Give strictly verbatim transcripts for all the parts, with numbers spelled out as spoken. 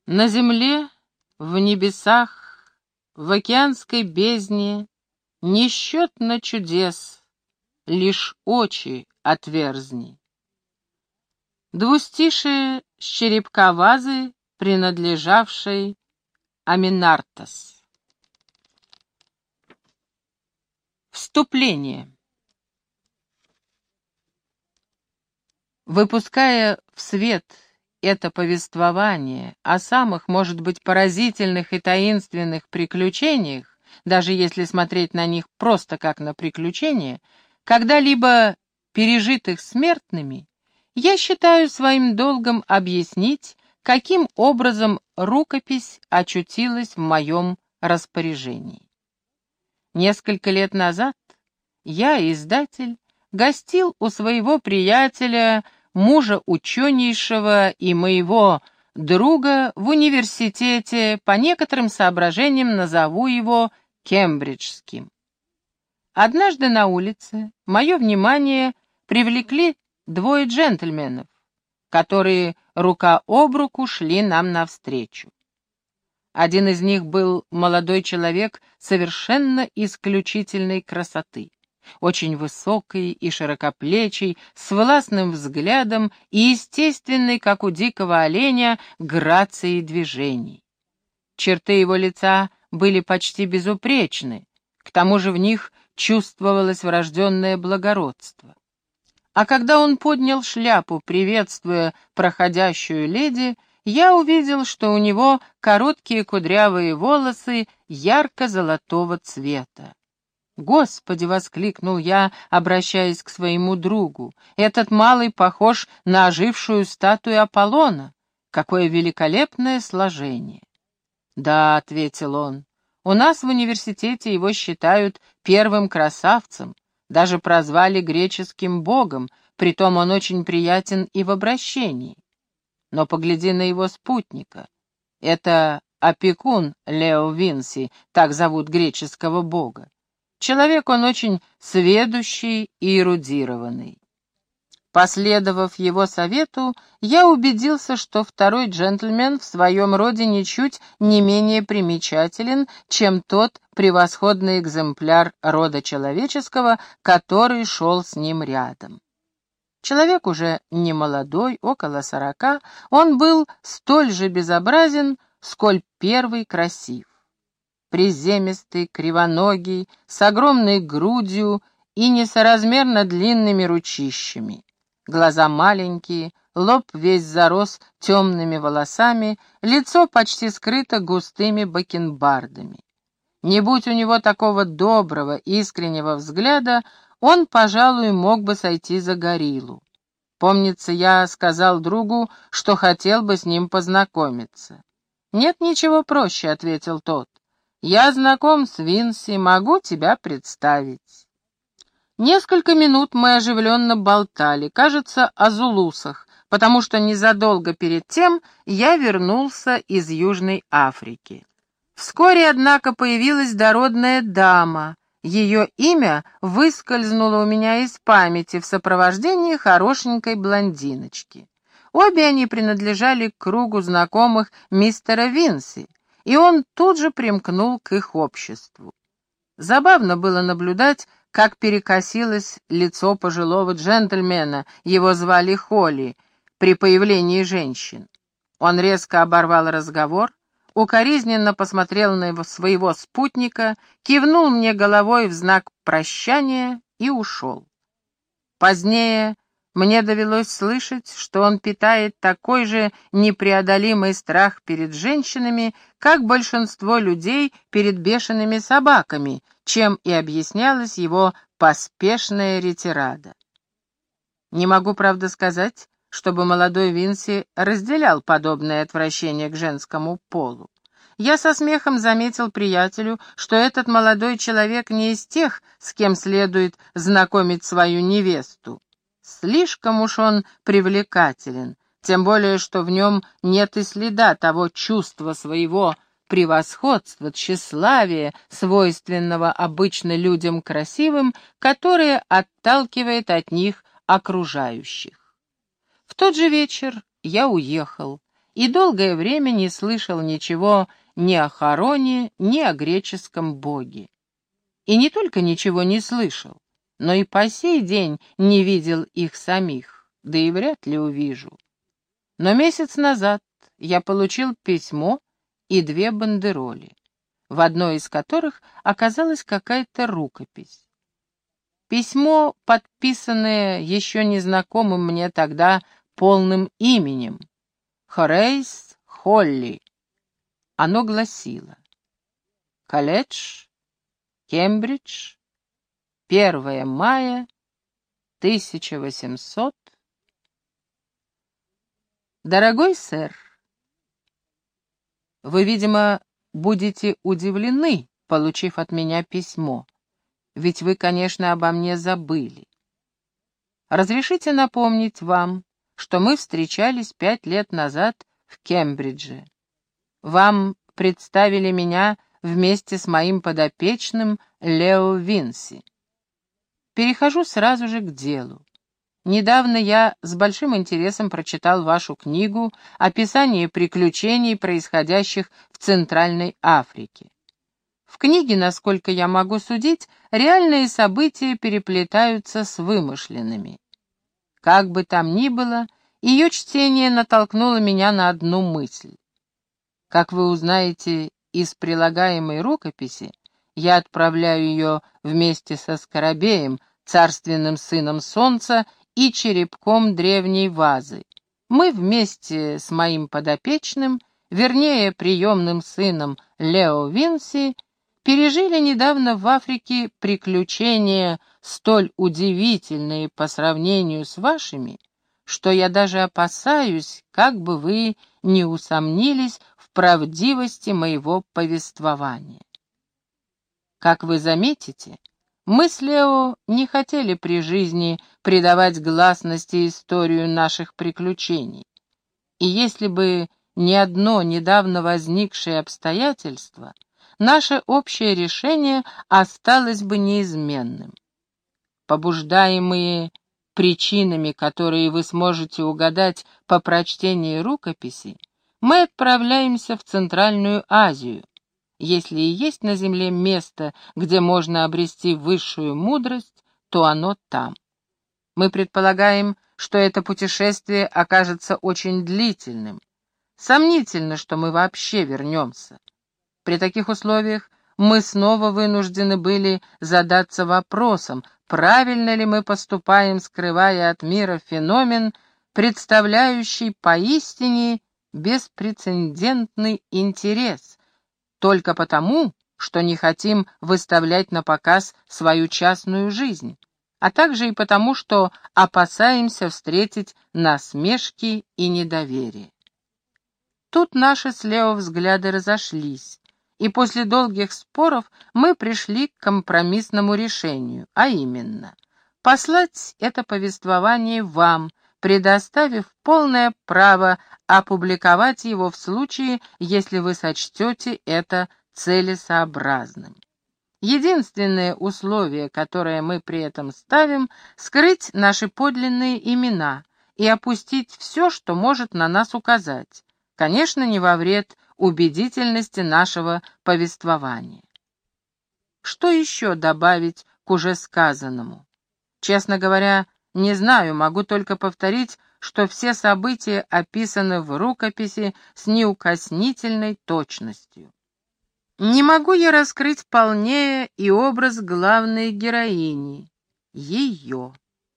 На земле, в небесах, в океанской бездне несчетно чудес, лишь очи отверзни. Двустишие с черепка вазы, принадлежавшей Аминартас. Вступление. Выпуская в свет это повествование о самых, может быть, поразительных и таинственных приключениях, даже если смотреть на них просто как на приключения, когда-либо пережитых смертными, я считаю своим долгом объяснить, каким образом рукопись очутилась в моем распоряжении. Несколько лет назад я, издатель, гостил у своего приятеля, мужа ученейшего и моего друга в университете, по некоторым соображениям назову его Кембриджским. Однажды на улице мое внимание привлекли двое джентльменов, которые рука об руку шли нам навстречу. Один из них был молодой человек совершенно исключительной красоты, очень высокий и широкоплечий, с властным взглядом и естественной, как у дикого оленя, грацией движений. Черты его лица были почти безупречны, к тому же в них чувствовалось врожденное благородство. А когда он поднял шляпу, приветствуя проходящую леди, я увидел, что у него короткие кудрявые волосы ярко-золотого цвета. «Господи!» — воскликнул я, обращаясь к своему другу. «Этот малый похож на ожившую статую Аполлона. Какое великолепное сложение!» «Да», — ответил он, — «у нас в университете его считают первым красавцем, даже прозвали греческим богом, притом он очень приятен и в обращении. Но погляди на его спутника. Это опекун Лео Винси, так зовут греческого бога. Человек он очень сведущий и эрудированный». Последовав его совету, я убедился, что второй джентльмен в своем роде ничуть не менее примечателен, чем тот превосходный экземпляр рода человеческого, который шел с ним рядом. Человек уже не молодой, около сорока, он был столь же безобразен, сколь первый красив. Приземистый, кривоногий, с огромной грудью и несоразмерно длинными ручищами. Глаза маленькие, лоб весь зарос темными волосами, лицо почти скрыто густыми бакенбардами. Не будь у него такого доброго, искреннего взгляда, он, пожалуй, мог бы сойти за гориллу. Помнится, я сказал другу, что хотел бы с ним познакомиться. «Нет ничего проще», — ответил тот. «Я знаком с Винси, могу тебя представить». Несколько минут мы оживленно болтали, кажется, о зулусах, потому что незадолго перед тем я вернулся из Южной Африки. Вскоре, однако, появилась дородная дама. Ее имя выскользнуло у меня из памяти в сопровождении хорошенькой блондиночки. Обе они принадлежали к кругу знакомых мистера Винси, и он тут же примкнул к их обществу. Забавно было наблюдать, как перекосилось лицо пожилого джентльмена, его звали Холли, при появлении женщин. Он резко оборвал разговор, укоризненно посмотрел на его, своего спутника, кивнул мне головой в знак прощания и ушел. Позднее мне довелось слышать, что он питает такой же непреодолимый страх перед женщинами, как большинство людей перед бешеными собаками, чем и объяснялась его поспешная ретирада. Не могу, правда, сказать, чтобы молодой Винси разделял подобное отвращение к женскому полу. Я со смехом заметил приятелю, что этот молодой человек не из тех, с кем следует знакомить свою невесту. Слишком уж он привлекателен, тем более, что в нем нет и следа того чувства своего превосходства, тщеславия, свойственного обычно людям красивым, которое отталкивает от них окружающих. В тот же вечер я уехал, и долгое время не слышал ничего ни о Хароне, ни о греческом боге. И не только ничего не слышал, но и по сей день не видел их самих, да и вряд ли увижу. Но месяц назад я получил письмо и две бандероли, в одной из которых оказалась какая-то рукопись. Письмо, подписанное еще незнакомым мне тогда полным именем — Хорейс Холли. Оно гласило: «Колледж, Кембридж, первое мая тысяча восемьсот. Дорогой сэр, вы, видимо, будете удивлены, получив от меня письмо, ведь вы, конечно, обо мне забыли. Разрешите напомнить вам, что мы встречались пять лет назад в Кембридже. Вам представили меня вместе с моим подопечным Лео Винси. Перехожу сразу же к делу. Недавно я с большим интересом прочитал вашу книгу «Описание приключений, происходящих в Центральной Африке». В книге, насколько я могу судить, реальные события переплетаются с вымышленными. Как бы там ни было, ее чтение натолкнуло меня на одну мысль. Как вы узнаете из прилагаемой рукописи, я отправляю ее вместе со Скоробеем, царственным сыном солнца, и черепком древней вазы. Мы вместе с моим подопечным, вернее, приемным сыном Лео Винси, пережили недавно в Африке приключения столь удивительные по сравнению с вашими, что я даже опасаюсь, как бы вы не усомнились в правдивости моего повествования. Как вы заметите, мы с Лео не хотели при жизни придавать гласности историю наших приключений, и если бы не одно недавно возникшее обстоятельство, наше общее решение осталось бы неизменным. Побуждаемые причинами, которые вы сможете угадать по прочтении рукописи, мы отправляемся в Центральную Азию. Если и есть на земле место, где можно обрести высшую мудрость, то оно там. Мы предполагаем, что это путешествие окажется очень длительным. Сомнительно, что мы вообще вернемся. При таких условиях мы снова вынуждены были задаться вопросом, правильно ли мы поступаем, скрывая от мира феномен, представляющий поистине беспрецедентный интерес, только потому, что не хотим выставлять на показ свою частную жизнь, а также и потому, что опасаемся встретить насмешки и недоверие. Тут наши с Лео взгляды разошлись, и после долгих споров мы пришли к компромиссному решению, а именно послать это повествование вам, предоставив полное право опубликовать его в случае, если вы сочтете это целесообразным. Единственное условие, которое мы при этом ставим, скрыть наши подлинные имена и опустить все, что может на нас указать, конечно, не во вред убедительности нашего повествования. Что еще добавить к уже сказанному? Честно говоря, не знаю, могу только повторить, что все события описаны в рукописи с неукоснительной точностью. Не могу я раскрыть полнее и образ главной героини, ее.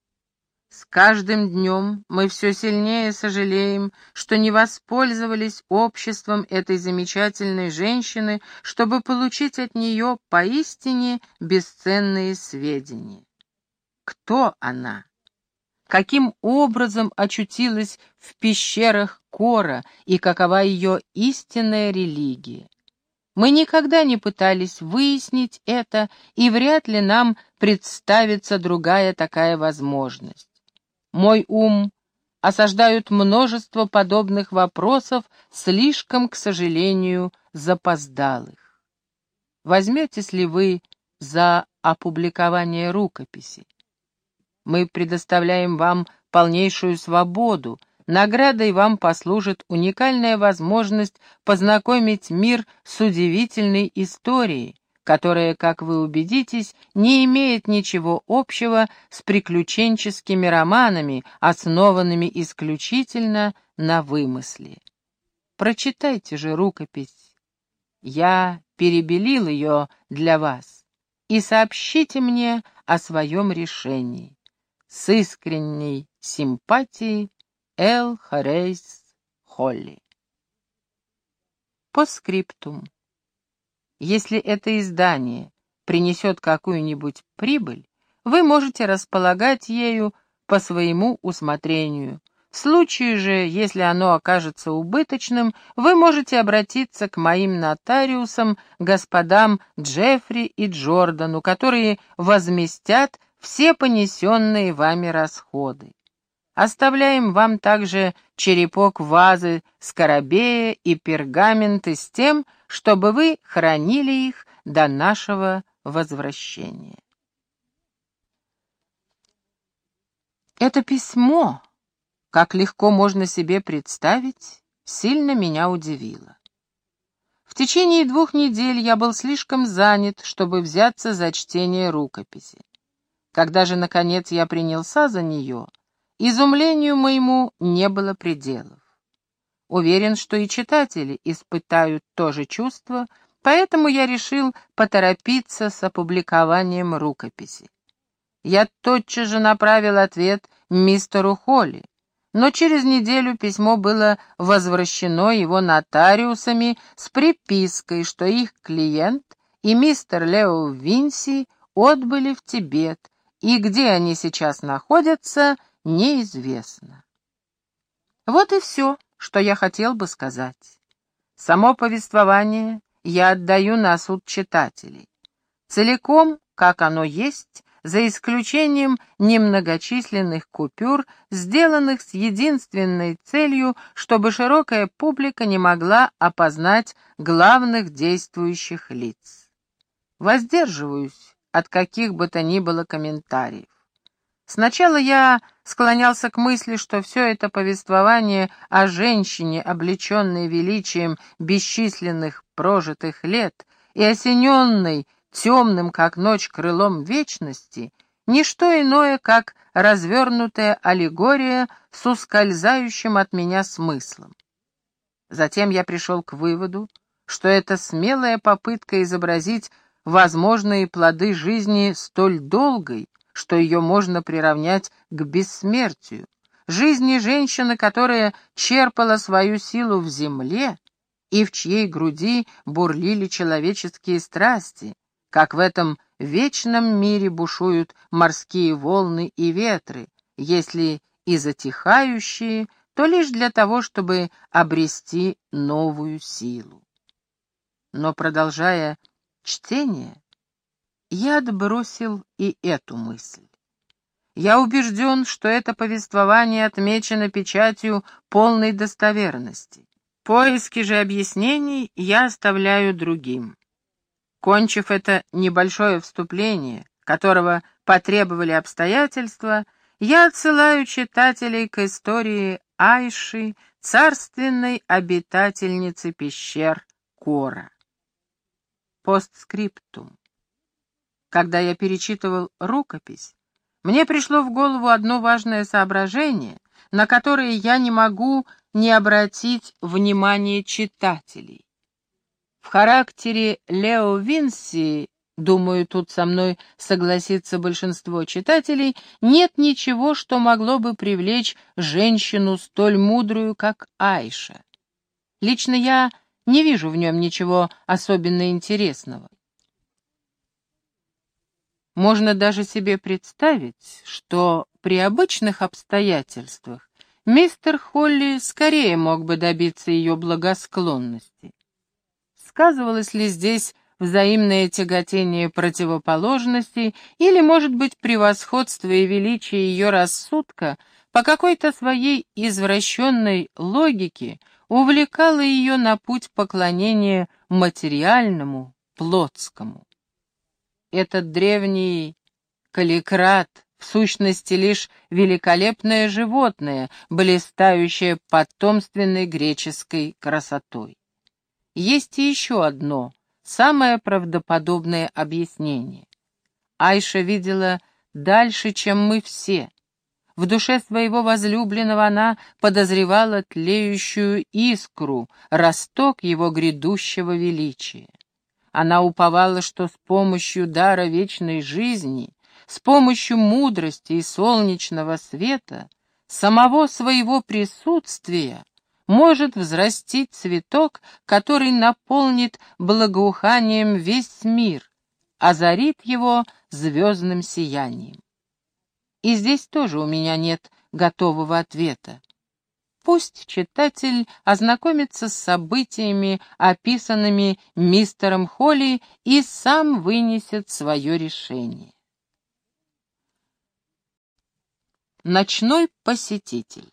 С каждым днем мы все сильнее сожалеем, что не воспользовались обществом этой замечательной женщины, чтобы получить от нее поистине бесценные сведения. Кто она? Каким образом очутилась в пещерах Кора и какова ее истинная религия? Мы никогда не пытались выяснить это, и вряд ли нам представится другая такая возможность. Мой ум осаждают множество подобных вопросов, слишком, к сожалению, запоздалых. Возьметесь ли вы за опубликование рукописи? Мы предоставляем вам полнейшую свободу, Наградой вам послужит уникальная возможность познакомить мир с удивительной историей, которая, как вы убедитесь, не имеет ничего общего с приключенческими романами, основанными исключительно на вымысле. Прочитайте же рукопись. Я перебелил ее для вас, и сообщите мне о своем решении. С искренней симпатией, Л. Хорейс Холли. Постскриптум. Если это издание принесет какую-нибудь прибыль, вы можете располагать ею по своему усмотрению. В случае же, если оно окажется убыточным, вы можете обратиться к моим нотариусам, господам Джеффри и Джордану, которые возместят все понесенные вами расходы. Оставляем вам также черепок вазы скоробея и пергаменты с тем, чтобы вы хранили их до нашего возвращения. Это письмо, как легко можно себе представить, сильно меня удивило. В течение двух недель я был слишком занят, чтобы взяться за чтение рукописи. Когда же, наконец, я принялся за нее, изумлению моему не было пределов. Уверен, что и читатели испытают то же чувство, поэтому я решил поторопиться с опубликованием рукописи. Я тотчас же направил ответ мистеру Холли, но через неделю письмо было возвращено его нотариусами с припиской, что их клиент и мистер Лео Винси отбыли в Тибет, и где они сейчас находятся, неизвестно. Вот и все, что я хотел бы сказать. Само повествование я отдаю на суд читателей. Целиком, как оно есть, за исключением немногочисленных купюр, сделанных с единственной целью, чтобы широкая публика не могла опознать главных действующих лиц. Воздерживаюсь от каких бы то ни было комментариев. Сначала я склонялся к мысли, что все это повествование о женщине, облеченной величием бесчисленных прожитых лет и осененной темным, как ночь, крылом вечности, не что иное, как развернутая аллегория с ускользающим от меня смыслом. Затем я пришел к выводу, что это смелая попытка изобразить возможные плоды жизни столь долгой, что ее можно приравнять к бессмертию, жизни женщины, которая черпала свою силу в земле и в чьей груди бурлили человеческие страсти, как в этом вечном мире бушуют морские волны и ветры, если и затихающие, то лишь для того, чтобы обрести новую силу. Но, продолжая чтение, я отбросил и эту мысль. Я убежден, что это повествование отмечено печатью полной достоверности. Поиски же объяснений я оставляю другим. Кончив это небольшое вступление, которого потребовали обстоятельства, я отсылаю читателей к истории Айши, царственной обитательницы пещер Кора. Постскриптум. Когда я перечитывал рукопись, мне пришло в голову одно важное соображение, на которое я не могу не обратить внимание читателей. В характере Лео Винси, думаю, тут со мной согласится большинство читателей, нет ничего, что могло бы привлечь женщину столь мудрую, как Айша. Лично я не вижу в нем ничего особенно интересного. Можно даже себе представить, что при обычных обстоятельствах мистер Холли скорее мог бы добиться ее благосклонности. Сказывалось ли здесь взаимное тяготение противоположностей или, может быть, превосходство и величие ее рассудка по какой-то своей извращенной логике увлекало ее на путь поклонения материальному, плотскому. Этот древний калликрат в сущности лишь великолепное животное, блистающее потомственной греческой красотой. Есть и еще одно, самое правдоподобное объяснение. Айша видела дальше, чем мы все. В душе своего возлюбленного она подозревала тлеющую искру, росток его грядущего величия. Она уповала, что с помощью дара вечной жизни, с помощью мудрости и солнечного света, самого своего присутствия может взрастить цветок, который наполнит благоуханием весь мир, озарит его звездным сиянием. И здесь тоже у меня нет готового ответа. Пусть читатель ознакомится с событиями, описанными мистером Холли, и сам вынесет свое решение. Ночной посетитель.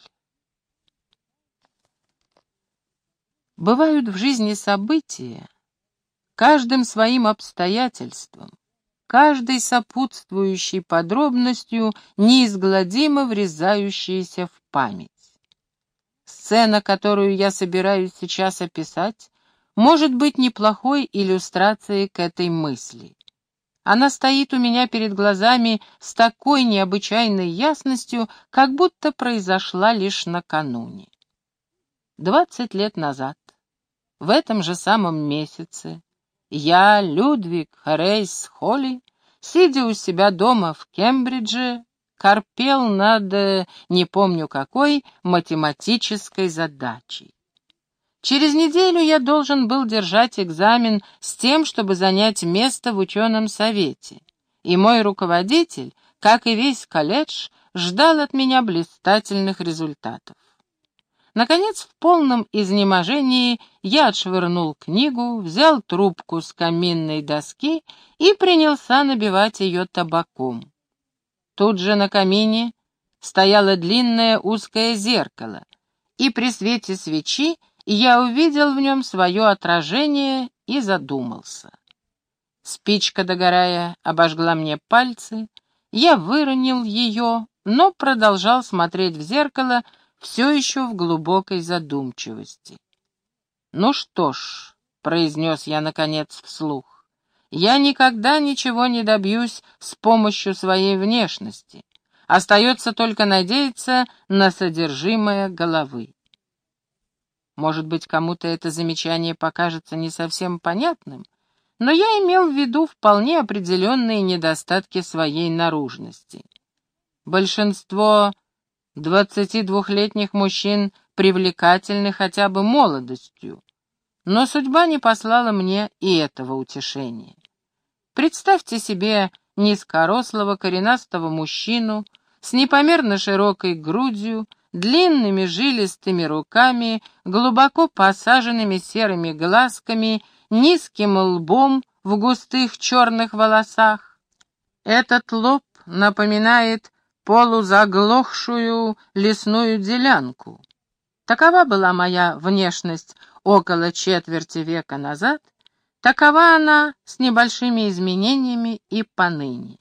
Бывают в жизни события, каждым своим обстоятельством, каждой сопутствующей подробностью, неизгладимо врезающиеся в память. Сцена, которую я собираюсь сейчас описать, может быть неплохой иллюстрацией к этой мысли. Она стоит у меня перед глазами с такой необычайной ясностью, как будто произошла лишь накануне. Двадцать лет назад, в этом же самом месяце, я, Людвиг Рейс Холли, сидя у себя дома в Кембридже, корпел над, не помню какой, математической задачей. Через неделю я должен был держать экзамен с тем, чтобы занять место в ученом совете, и мой руководитель, как и весь колледж, ждал от меня блистательных результатов. Наконец, в полном изнеможении я отшвырнул книгу, взял трубку с каминной доски и принялся набивать ее табаком. Тут же на камине стояло длинное узкое зеркало, и при свете свечи я увидел в нем свое отражение и задумался. Спичка, догорая, обожгла мне пальцы, я выронил ее, но продолжал смотреть в зеркало, все еще в глубокой задумчивости. «Ну что ж», — произнес я наконец вслух, — «я никогда ничего не добьюсь с помощью своей внешности. Остается только надеяться на содержимое головы». Может быть, кому-то это замечание покажется не совсем понятным, но я имел в виду вполне определенные недостатки своей наружности. Большинство двадцатидвухлетних мужчин привлекательны хотя бы молодостью, но судьба не послала мне и этого утешения. Представьте себе низкорослого коренастого мужчину с непомерно широкой грудью, длинными жилистыми руками, глубоко посаженными серыми глазками, низким лбом в густых черных волосах. Этот лоб напоминает полузаглохшую лесную делянку. Такова была моя внешность около четверти века назад, такова она с небольшими изменениями и поныне.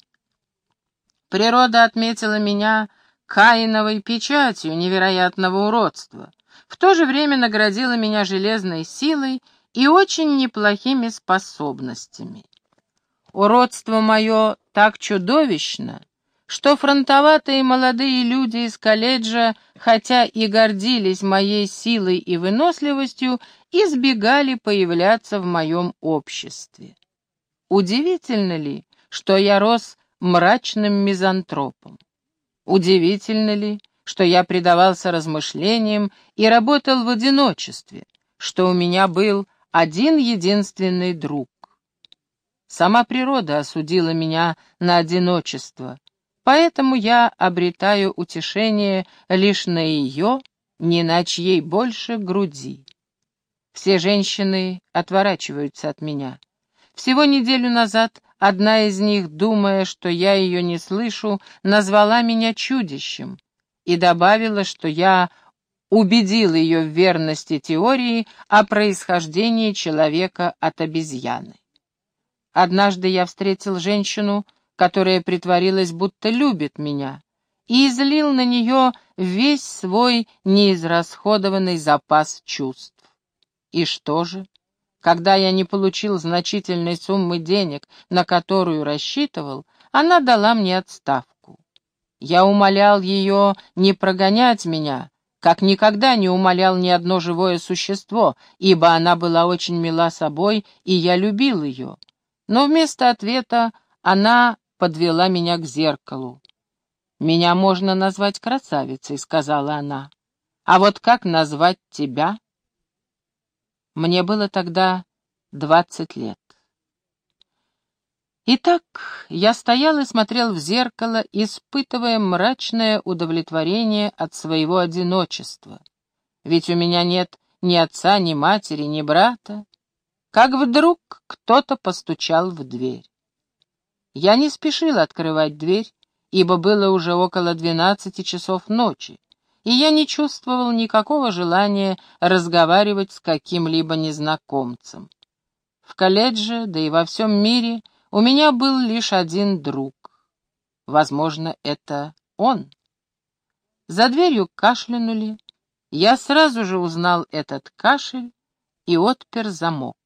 Природа отметила меня Каиновой печатью невероятного уродства, в то же время наградила меня железной силой и очень неплохими способностями. Уродство мое так чудовищно, что фронтоватые молодые люди из колледжа, хотя и гордились моей силой и выносливостью, избегали появляться в моем обществе. Удивительно ли, что я рос мрачным мизантропом? Удивительно ли, что я предавался размышлениям и работал в одиночестве, что у меня был один единственный друг? Сама природа осудила меня на одиночество, поэтому я обретаю утешение лишь на ее, не на чьей больше груди. Все женщины отворачиваются от меня. Всего неделю назад одна из них, думая, что я ее не слышу, назвала меня чудищем и добавила, что я убедил ее в верности теории о происхождении человека от обезьяны. Однажды я встретил женщину, которая притворилась, будто любит меня, и излил на нее весь свой неизрасходованный запас чувств. И что же? Когда я не получил значительной суммы денег, на которую рассчитывал, она дала мне отставку. Я умолял ее не прогонять меня, как никогда не умолял ни одно живое существо, ибо она была очень мила собой, и я любил ее. Но вместо ответа она подвела меня к зеркалу. «Меня можно назвать красавицей», — сказала она. «А вот как назвать тебя?» Мне было тогда двадцать лет. Итак, я стоял и смотрел в зеркало, испытывая мрачное удовлетворение от своего одиночества. Ведь у меня нет ни отца, ни матери, ни брата. Как вдруг кто-то постучал в дверь. Я не спешил открывать дверь, ибо было уже около двенадцати часов ночи, и я не чувствовал никакого желания разговаривать с каким-либо незнакомцем. В колледже, да и во всем мире, у меня был лишь один друг. Возможно, это он. За дверью кашлянули. Я сразу же узнал этот кашель и отпер замок.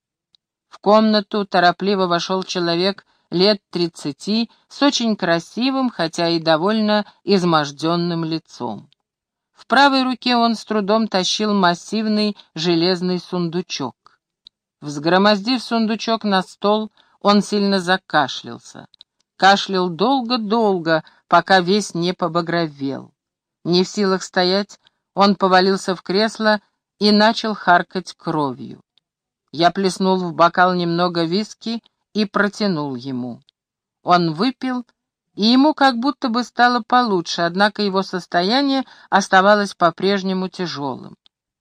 В комнату торопливо вошел человек лет тридцати с очень красивым, хотя и довольно изможденным лицом. В правой руке он с трудом тащил массивный железный сундучок. Взгромоздив сундучок на стол, он сильно закашлялся. Кашлял долго-долго, пока весь не побагровел. Не в силах стоять, он повалился в кресло и начал харкать кровью. Я плеснул в бокал немного виски и протянул ему. Он выпил, и ему как будто бы стало получше, однако его состояние оставалось по-прежнему тяжелым.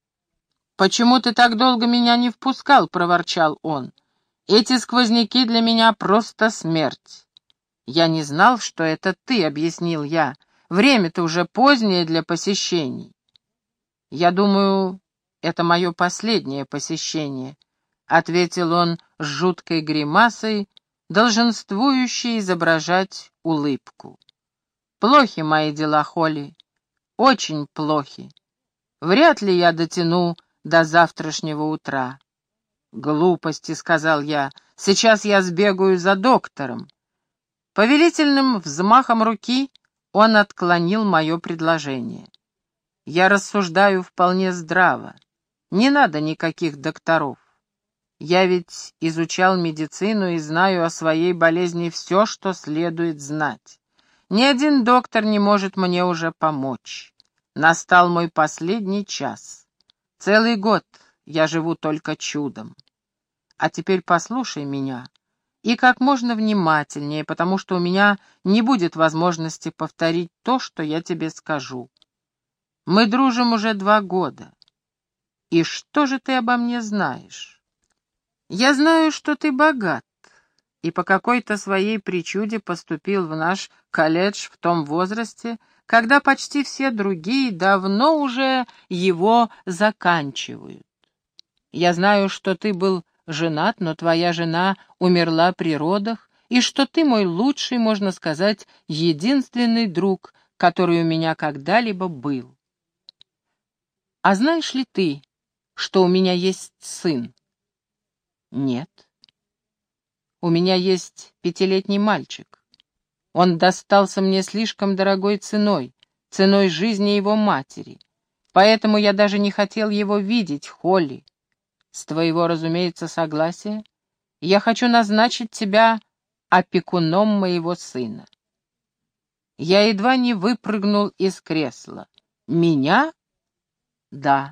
«Почему ты так долго меня не впускал?» — проворчал он. «Эти сквозняки для меня просто смерть». «Я не знал, что это ты», — объяснил я. «Время-то уже позднее для посещений». «Я думаю, это мое последнее посещение», — ответил он с жуткой гримасой, долженствующей изображать улыбку. «Плохи мои дела, Холли, очень плохи. Вряд ли я дотяну до завтрашнего утра». «Глупости», — сказал я, — «сейчас я сбегаю за доктором». Повелительным взмахом руки он отклонил мое предложение. «Я рассуждаю вполне здраво. Не надо никаких докторов. Я ведь изучал медицину и знаю о своей болезни все, что следует знать. Ни один доктор не может мне уже помочь. Настал мой последний час. Целый год я живу только чудом. А теперь послушай меня, и как можно внимательнее, потому что у меня не будет возможности повторить то, что я тебе скажу. Мы дружим уже два года. И что же ты обо мне знаешь? Я знаю, что ты богат, и по какой-то своей причуде поступил в наш колледж в том возрасте, когда почти все другие давно уже его заканчивают. Я знаю, что ты был женат, но твоя жена умерла при родах, и что ты мой лучший, можно сказать, единственный друг, который у меня когда-либо был. А знаешь ли ты, что у меня есть сын? Нет. У меня есть пятилетний мальчик. Он достался мне слишком дорогой ценой, ценой жизни его матери. Поэтому я даже не хотел его видеть, Холли. С твоего, разумеется, согласия, я хочу назначить тебя опекуном моего сына. Я едва не выпрыгнул из кресла. Меня? Да.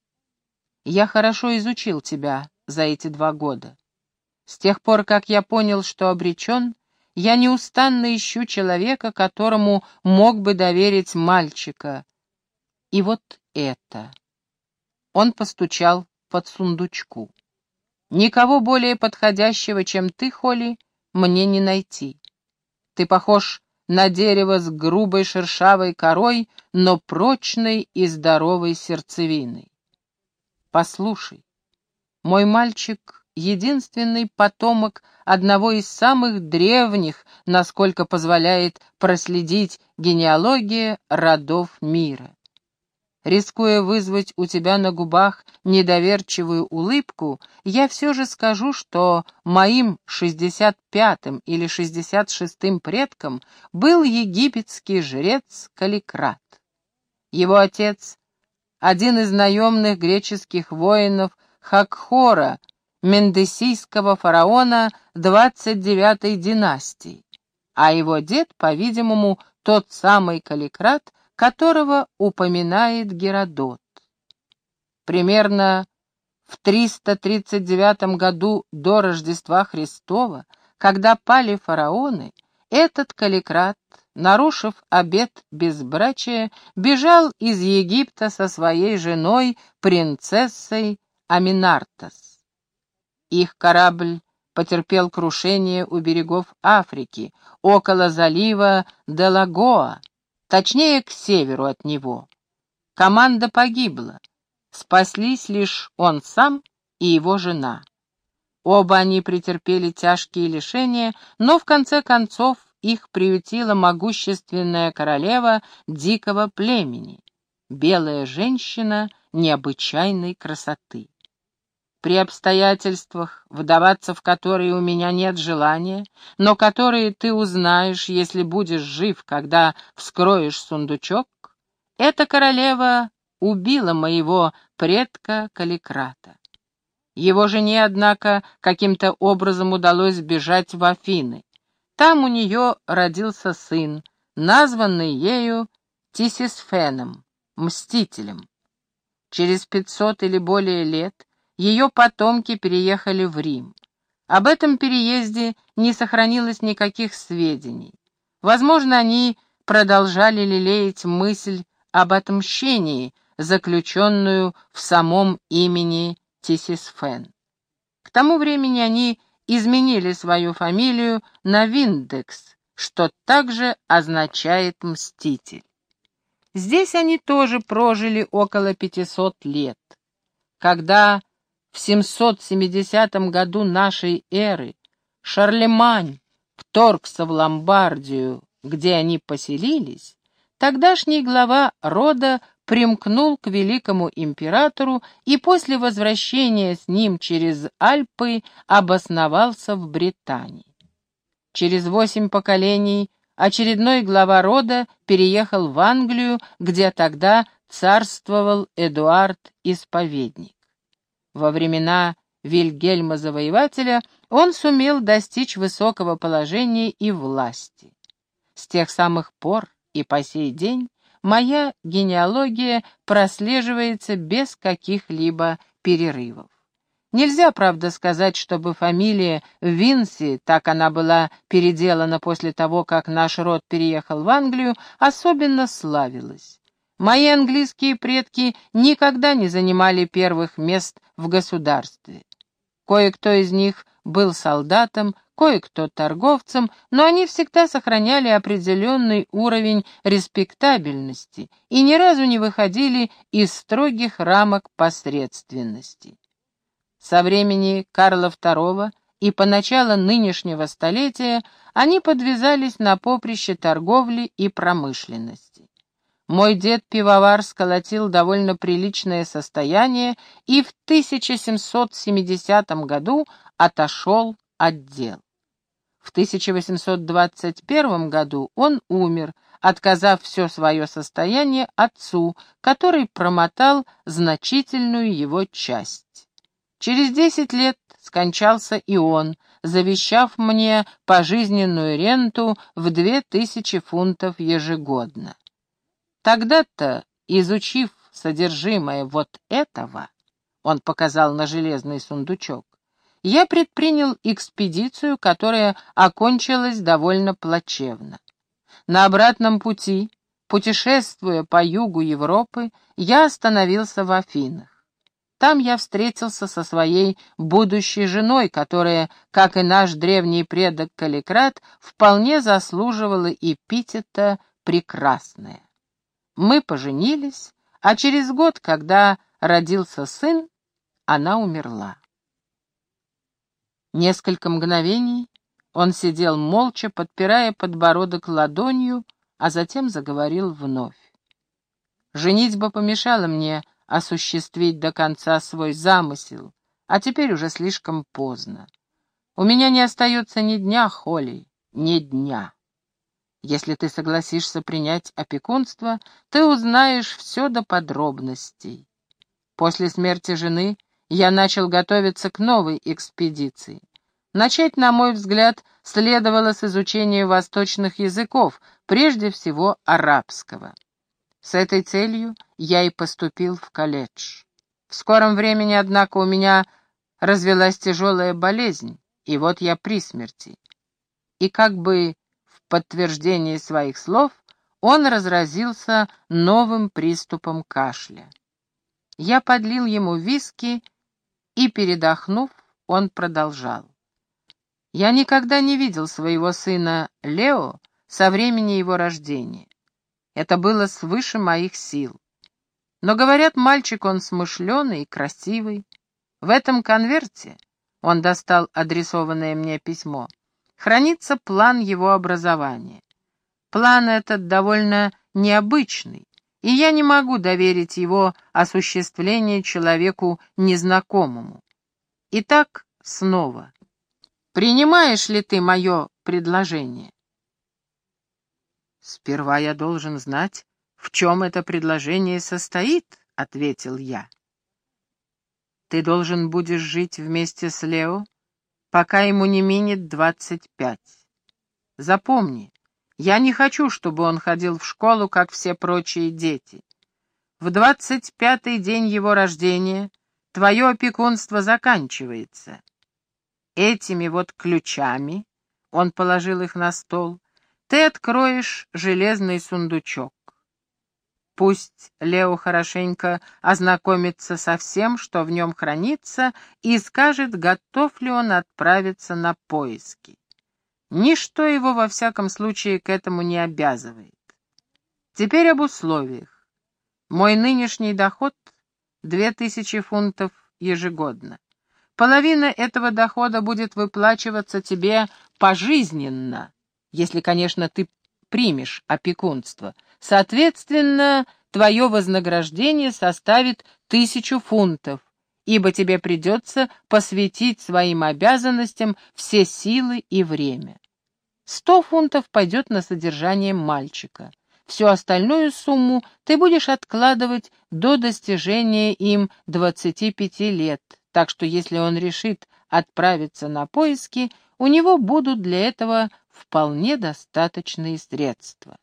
Я хорошо изучил тебя за эти два года. С тех пор, как я понял, что обречен, я неустанно ищу человека, которому мог бы доверить мальчика. И вот это. Он постучал под сундучку. Никого более подходящего, чем ты, Холли, мне не найти. Ты похож на дерево с грубой шершавой корой, но прочной и здоровой сердцевиной. Послушай, мой мальчик единственный потомок одного из самых древних, насколько позволяет проследить генеалогия родов мира. Рискуя вызвать у тебя на губах недоверчивую улыбку, я все же скажу, что моим шестьдесят пятым или шестьдесят шестым предком был египетский жрец Каликрат. Его отец — один из наемных греческих воинов Хакхора, мендесийского фараона двадцать девятой династии, а его дед, по-видимому, тот самый Каликрат, которого упоминает Геродот. Примерно в триста тридцать девятом году до Рождества Христова, когда пали фараоны, этот Каликрат, нарушив обет безбрачия, бежал из Египта со своей женой, принцессой Аминартас. Их корабль потерпел крушение у берегов Африки, около залива Делагоа, точнее, к северу от него. Команда погибла. Спаслись лишь он сам и его жена. Оба они претерпели тяжкие лишения, но в конце концов их приютила могущественная королева дикого племени, белая женщина необычайной красоты. При обстоятельствах, вдаваться в которые у меня нет желания, но которые ты узнаешь, если будешь жив, когда вскроешь сундучок, эта королева убила моего предка Каликрата. Его жене, однако, каким-то образом удалось бежать в Афины. Там у нее родился сын, названный ею Тисисфеном, Мстителем. Через пятьсот или более лет ее потомки переехали в Рим. Об этом переезде не сохранилось никаких сведений. Возможно, они продолжали лелеять мысль об отмщении, заключенную в самом имени Тисисфен. К тому времени они изменили свою фамилию на Виндекс, что также означает «мститель». Здесь они тоже прожили около пятисот лет. Когда в семьсот семидесятом году нашей эры Шарлемань вторгся в Ломбардию, где они поселились, тогдашний глава рода примкнул к великому императору и после возвращения с ним через Альпы обосновался в Британии. Через восемь поколений очередной глава рода переехал в Англию, где тогда царствовал Эдуард Исповедник. Во времена Вильгельма Завоевателя он сумел достичь высокого положения и власти. С тех самых пор и по сей день моя генеалогия прослеживается без каких-либо перерывов. Нельзя, правда, сказать, чтобы фамилия Винси, так она была переделана после того, как наш род переехал в Англию, особенно славилась. Мои английские предки никогда не занимали первых мест в государстве. Кое-кто из них был солдатом, кое-кто торговцем, но они всегда сохраняли определенный уровень респектабельности и ни разу не выходили из строгих рамок посредственности. Со времени Карла второго и по начало нынешнего столетия они подвязались на поприще торговли и промышленности. Мой дед-пивовар сколотил довольно приличное состояние и в тысяча семьсот семидесятом году отошел от дел. В тысяча восемьсот двадцать первом году он умер, отказав все свое состояние отцу, который промотал значительную его часть. Через десять лет скончался и он, завещав мне пожизненную ренту в две тысячи фунтов ежегодно. Тогда-то, изучив содержимое вот этого, он показал на железный сундучок, я предпринял экспедицию, которая окончилась довольно плачевно. На обратном пути, путешествуя по югу Европы, я остановился в Афинах. Там я встретился со своей будущей женой, которая, как и наш древний предок Каликрат, вполне заслуживала эпитета «прекрасная». Мы поженились, а через год, когда родился сын, она умерла. Несколько мгновений он сидел молча, подпирая подбородок ладонью, а затем заговорил вновь. «Женитьба помешала мне осуществить до конца свой замысел, а теперь уже слишком поздно. У меня не остается ни дня, Холли, ни дня. Если ты согласишься принять опекунство, ты узнаешь все до подробностей. После смерти жены я начал готовиться к новой экспедиции. Начать, на мой взгляд, следовало с изучения восточных языков, прежде всего арабского. С этой целью я и поступил в колледж. В скором времени, однако, у меня развелась тяжелая болезнь, и вот я при смерти». И как бы в подтверждение своих слов он разразился новым приступом кашля. Я подлил ему виски, и, передохнув, он продолжал. «Я никогда не видел своего сына Лео со времени его рождения. Это было свыше моих сил. Но, говорят, мальчик он смышленый и красивый. В этом конверте, — он достал адресованное мне письмо, — хранится план его образования. План этот довольно необычный, и я не могу доверить его осуществление человеку незнакомому. Итак, снова. Принимаешь ли ты мое предложение?» «Сперва я должен знать, в чем это предложение состоит», — ответил я. «Ты должен будешь жить вместе с Лео, пока ему не минет двадцать пять. Запомни, я не хочу, чтобы он ходил в школу, как все прочие дети. В двадцать пятый день его рождения твое опекунство заканчивается. Этими вот ключами, — он положил их на стол, — ты откроешь железный сундучок. Пусть Лео хорошенько ознакомится со всем, что в нем хранится, и скажет, готов ли он отправиться на поиски. Ничто его, во всяком случае, к этому не обязывает. Теперь об условиях. Мой нынешний доход — две тысячи фунтов ежегодно. Половина этого дохода будет выплачиваться тебе пожизненно, если, конечно, ты примешь опекунство. Соответственно, твое вознаграждение составит тысячу фунтов, ибо тебе придется посвятить своим обязанностям все силы и время. Сто фунтов пойдет на содержание мальчика. Всю остальную сумму ты будешь откладывать до достижения им двадцати пяти лет, так что если он решит отправиться на поиски, у него будут для этого вполне достаточные средства.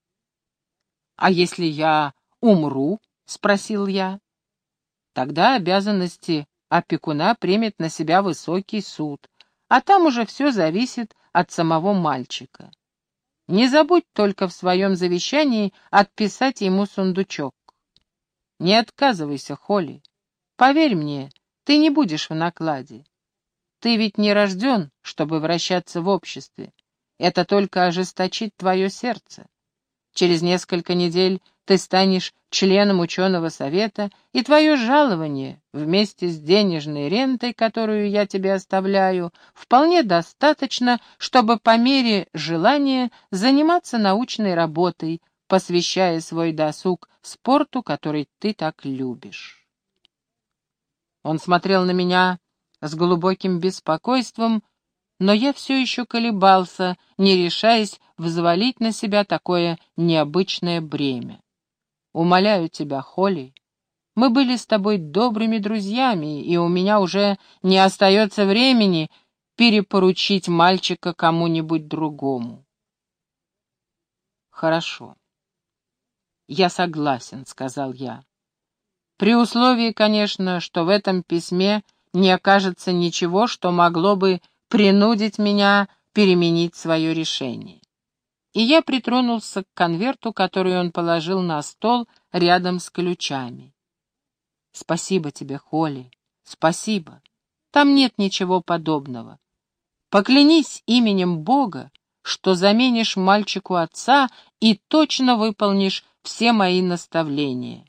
«А если я умру?» — спросил я. «Тогда обязанности опекуна примет на себя высокий суд, а там уже все зависит от самого мальчика. Не забудь только в своем завещании отписать ему сундучок. Не отказывайся, Холли. Поверь мне, ты не будешь в накладе. Ты ведь не рожден, чтобы вращаться в обществе. Это только ожесточит твое сердце. Через несколько недель ты станешь членом ученого совета, и твое жалование, вместе с денежной рентой, которую я тебе оставляю, вполне достаточно, чтобы по мере желания заниматься научной работой, посвящая свой досуг спорту, который ты так любишь». Он смотрел на меня с глубоким беспокойством, но я все еще колебался, не решаясь взвалить на себя такое необычное бремя. «Умоляю тебя, Холли, мы были с тобой добрыми друзьями, и у меня уже не остается времени перепоручить мальчика кому-нибудь другому». «Хорошо. Я согласен», — сказал я. «При условии, конечно, что в этом письме не окажется ничего, что могло бы принудить меня переменить свое решение». И я притронулся к конверту, который он положил на стол рядом с ключами. «Спасибо тебе, Холли, спасибо. Там нет ничего подобного. Поклянись именем Бога, что заменишь мальчику отца и точно выполнишь все мои наставления».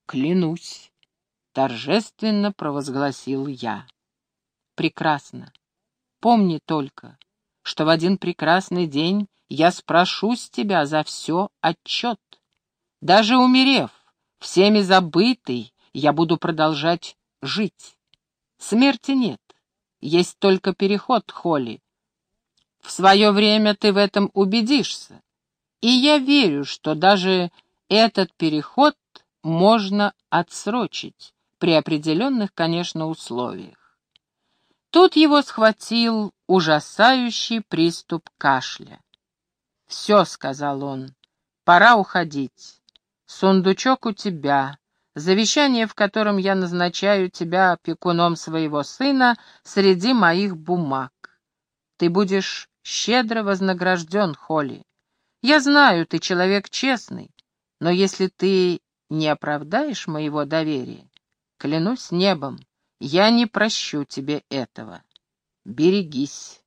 «Клянусь», — торжественно провозгласил я. «Прекрасно. помни только, что в один прекрасный день я спрошу с тебя за все отчет. Даже умерев, всеми забытый, я буду продолжать жить. Смерти нет, есть только переход, Холли. В свое время ты в этом убедишься. И я верю, что даже этот переход можно отсрочить, при определенных, конечно, условиях. Тут его схватил ужасающий приступ кашля. «Все», — сказал он, — «пора уходить. Сундучок у тебя, завещание, в котором я назначаю тебя опекуном своего сына, среди моих бумаг. Ты будешь щедро вознагражден, Холли. Я знаю, ты человек честный, но если ты не оправдаешь моего доверия, клянусь небом, я не прощу тебе этого. Берегись».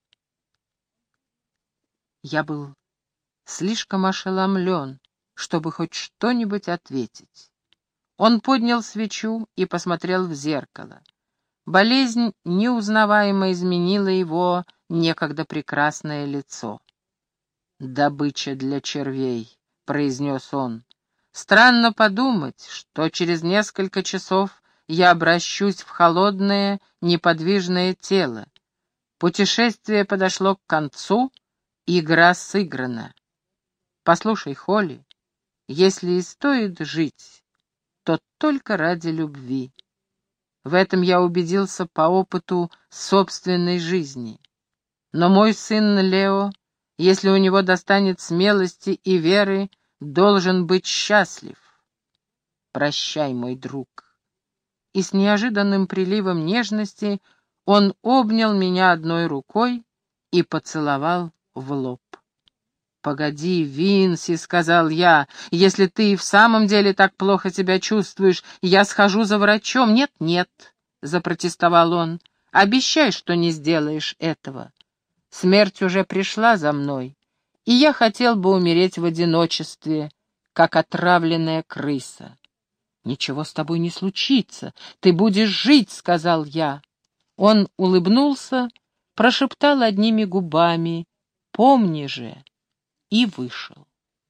Я был слишком ошеломлен, чтобы хоть что-нибудь ответить. Он поднял свечу и посмотрел в зеркало. Болезнь неузнаваемо изменила его некогда прекрасное лицо. «Добыча для червей», — произнес он. «Странно подумать, что через несколько часов я обращусь в холодное, неподвижное тело. Путешествие подошло к концу, игра сыграна. Послушай, Холли, если и стоит жить, то только ради любви. В этом я убедился по опыту собственной жизни. Но мой сын Лео, если у него достанет смелости и веры, должен быть счастлив. Прощай, мой друг». И с неожиданным приливом нежности он обнял меня одной рукой и поцеловал в лоб. «Погоди, Винси», — сказал я, — «если ты и в самом деле так плохо себя чувствуешь, я схожу за врачом». «Нет, нет», — запротестовал он, — «обещай, что не сделаешь этого. Смерть уже пришла за мной, и я хотел бы умереть в одиночестве, как отравленная крыса». «Ничего с тобой не случится, ты будешь жить», — сказал я. Он улыбнулся, прошептал одними губами: «Помни же», и вышел.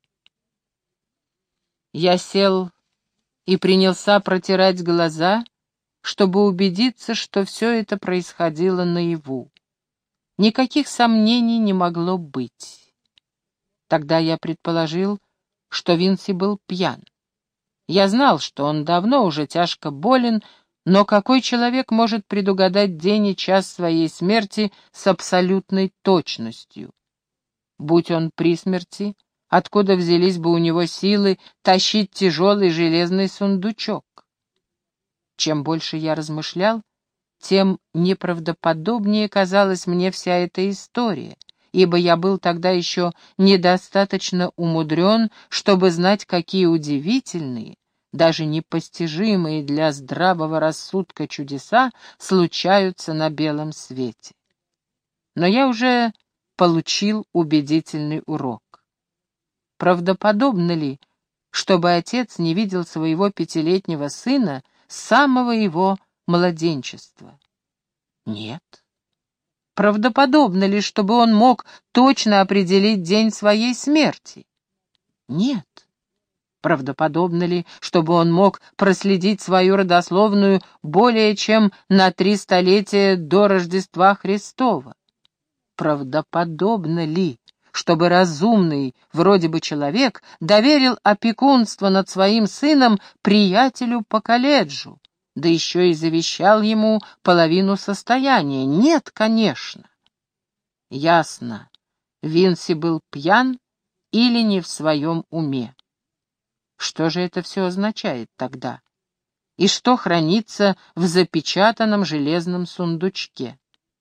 Я сел и принялся протирать глаза, чтобы убедиться, что все это происходило наяву. Никаких сомнений не могло быть. Тогда я предположил, что Винси был пьян. Я знал, что он давно уже тяжко болен, но какой человек может предугадать день и час своей смерти с абсолютной точностью? Будь он при смерти, откуда взялись бы у него силы тащить тяжелый железный сундучок? Чем больше я размышлял, тем неправдоподобнее казалась мне вся эта история, ибо я был тогда еще недостаточно умудрен, чтобы знать, какие удивительные, даже непостижимые для здравого рассудка чудеса случаются на белом свете. Но я уже получил убедительный урок. Правдоподобно ли, чтобы отец не видел своего пятилетнего сына с самого его младенчества? Нет. Правдоподобно ли, чтобы он мог точно определить день своей смерти? Нет. Правдоподобно ли, чтобы он мог проследить свою родословную более чем на три столетия до Рождества Христова? Правдоподобно ли, чтобы разумный, вроде бы человек, доверил опекунство над своим сыном приятелю по колледжу, да еще и завещал ему половину состояния? Нет, конечно. Ясно, Винси был пьян или не в своем уме. Что же это все означает тогда? И что хранится в запечатанном железном сундучке?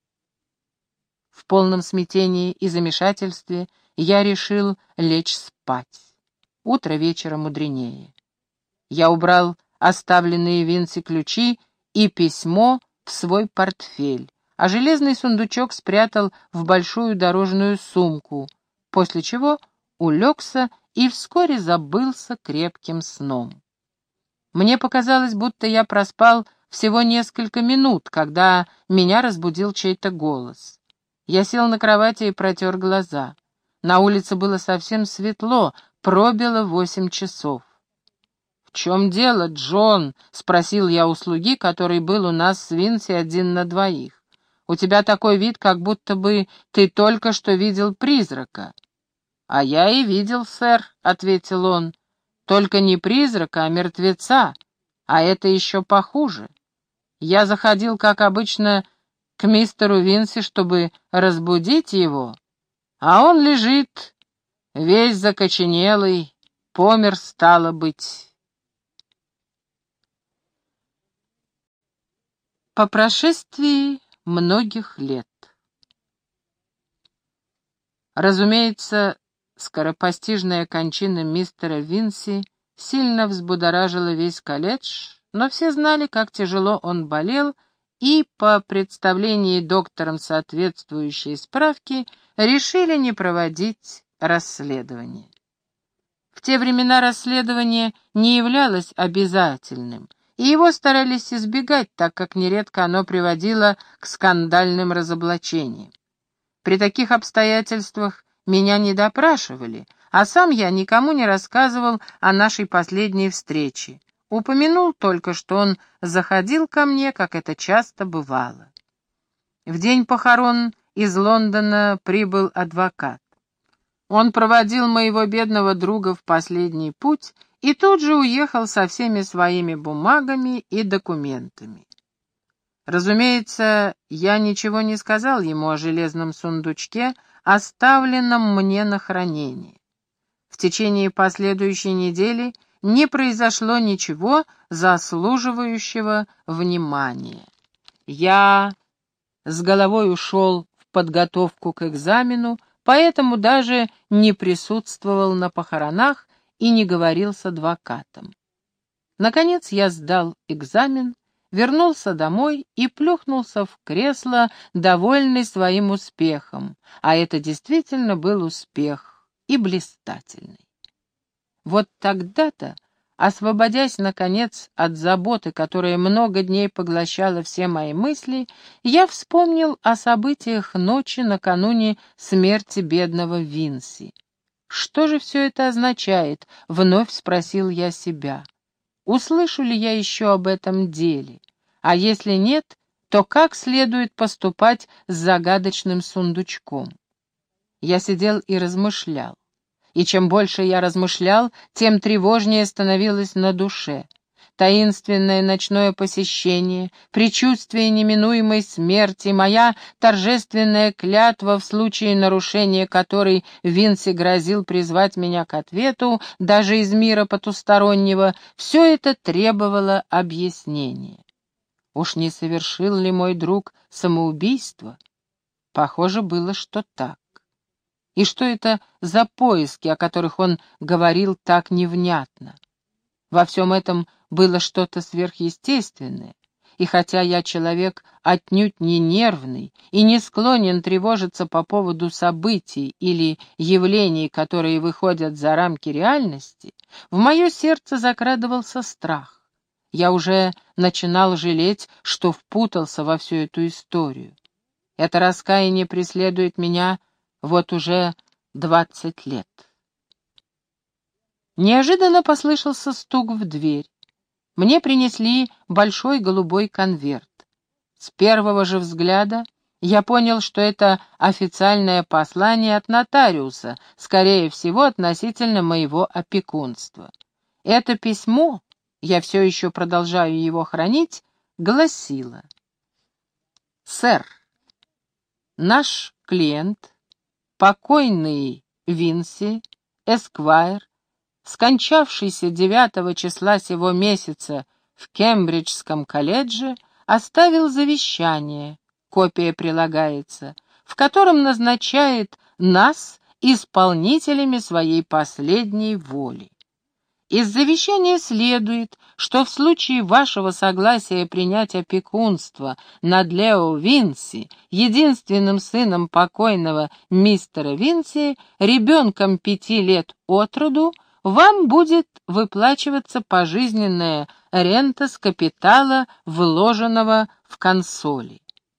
В полном смятении и замешательстве я решил лечь спать. Утро вечера мудренее. Я убрал оставленные Винси ключи и письмо в свой портфель, а железный сундучок спрятал в большую дорожную сумку, после чего улегся и вскоре забылся крепким сном. Мне показалось, будто я проспал всего несколько минут, когда меня разбудил чей-то голос. Я сел на кровати и протер глаза. На улице было совсем светло, пробило восемь часов. «В чем дело, Джон?» — спросил я у слуги, который был у нас с Винси один на двоих. «У тебя такой вид, как будто бы ты только что видел призрака». «А я и видел, сэр», — ответил он. «Только не призрака, а мертвеца, а это еще похуже. Я заходил, как обычно, к мистеру Винси, чтобы разбудить его, а он лежит, весь закоченелый, помер, стало быть». По прошествии многих лет. Разумеется, скоропостижная кончина мистера Винси сильно взбудоражила весь колледж, но все знали, как тяжело он болел, и по представлении доктором соответствующей справки решили не проводить расследование. В те времена расследование не являлось обязательным, и его старались избегать, так как нередко оно приводило к скандальным разоблачениям. При таких обстоятельствах меня не допрашивали, а сам я никому не рассказывал о нашей последней встрече. Упомянул только, что он заходил ко мне, как это часто бывало. В день похорон из Лондона прибыл адвокат. Он проводил моего бедного друга в последний путь и тут же уехал со всеми своими бумагами и документами. Разумеется, я ничего не сказал ему о железном сундучке, оставленном мне на хранение. В течение последующей недели не произошло ничего заслуживающего внимания. Я с головой ушел в подготовку к экзамену, поэтому даже не присутствовал на похоронах и не говорил с адвокатом. Наконец я сдал экзамен, вернулся домой и плюхнулся в кресло, довольный своим успехом, а это действительно был успех и блистательный. Вот тогда-то, освободясь, наконец, от заботы, которая много дней поглощала все мои мысли, я вспомнил о событиях ночи накануне смерти бедного Винси. «Что же все это означает?» — вновь спросил я себя. «Услышу ли я еще об этом деле? А если нет, то как следует поступать с загадочным сундучком?» Я сидел и размышлял. И чем больше я размышлял, тем тревожнее становилось на душе. Таинственное ночное посещение, предчувствие неминуемой смерти, моя торжественная клятва, в случае нарушения которой Винси грозил призвать меня к ответу, даже из мира потустороннего, все это требовало объяснения. Уж не совершил ли мой друг самоубийство? Похоже было, что так. И что это за поиски, о которых он говорил так невнятно? Во всем этом было что-то сверхъестественное, и хотя я человек отнюдь не нервный и не склонен тревожиться по поводу событий или явлений, которые выходят за рамки реальности, в мое сердце закрадывался страх. Я уже начинал жалеть, что впутался во всю эту историю. Это раскаяние преследует меня вот уже двадцать лет. Неожиданно послышался стук в дверь. Мне принесли большой голубой конверт. С первого же взгляда я понял, что это официальное послание от нотариуса, скорее всего, относительно моего опекунства. Это письмо, я все еще продолжаю его хранить, гласило: «Сэр, наш клиент, покойный Винси, эсквайр, скончавшийся девятого числа сего месяца в Кембриджском колледже, оставил завещание, копия прилагается, в котором назначает нас исполнителями своей последней воли. Из завещания следует, что в случае вашего согласия принять опекунство над Лео Винси, единственным сыном покойного мистера Винси, ребенком пяти лет от роду, вам будет выплачиваться пожизненная рента с капитала, вложенного в консоли».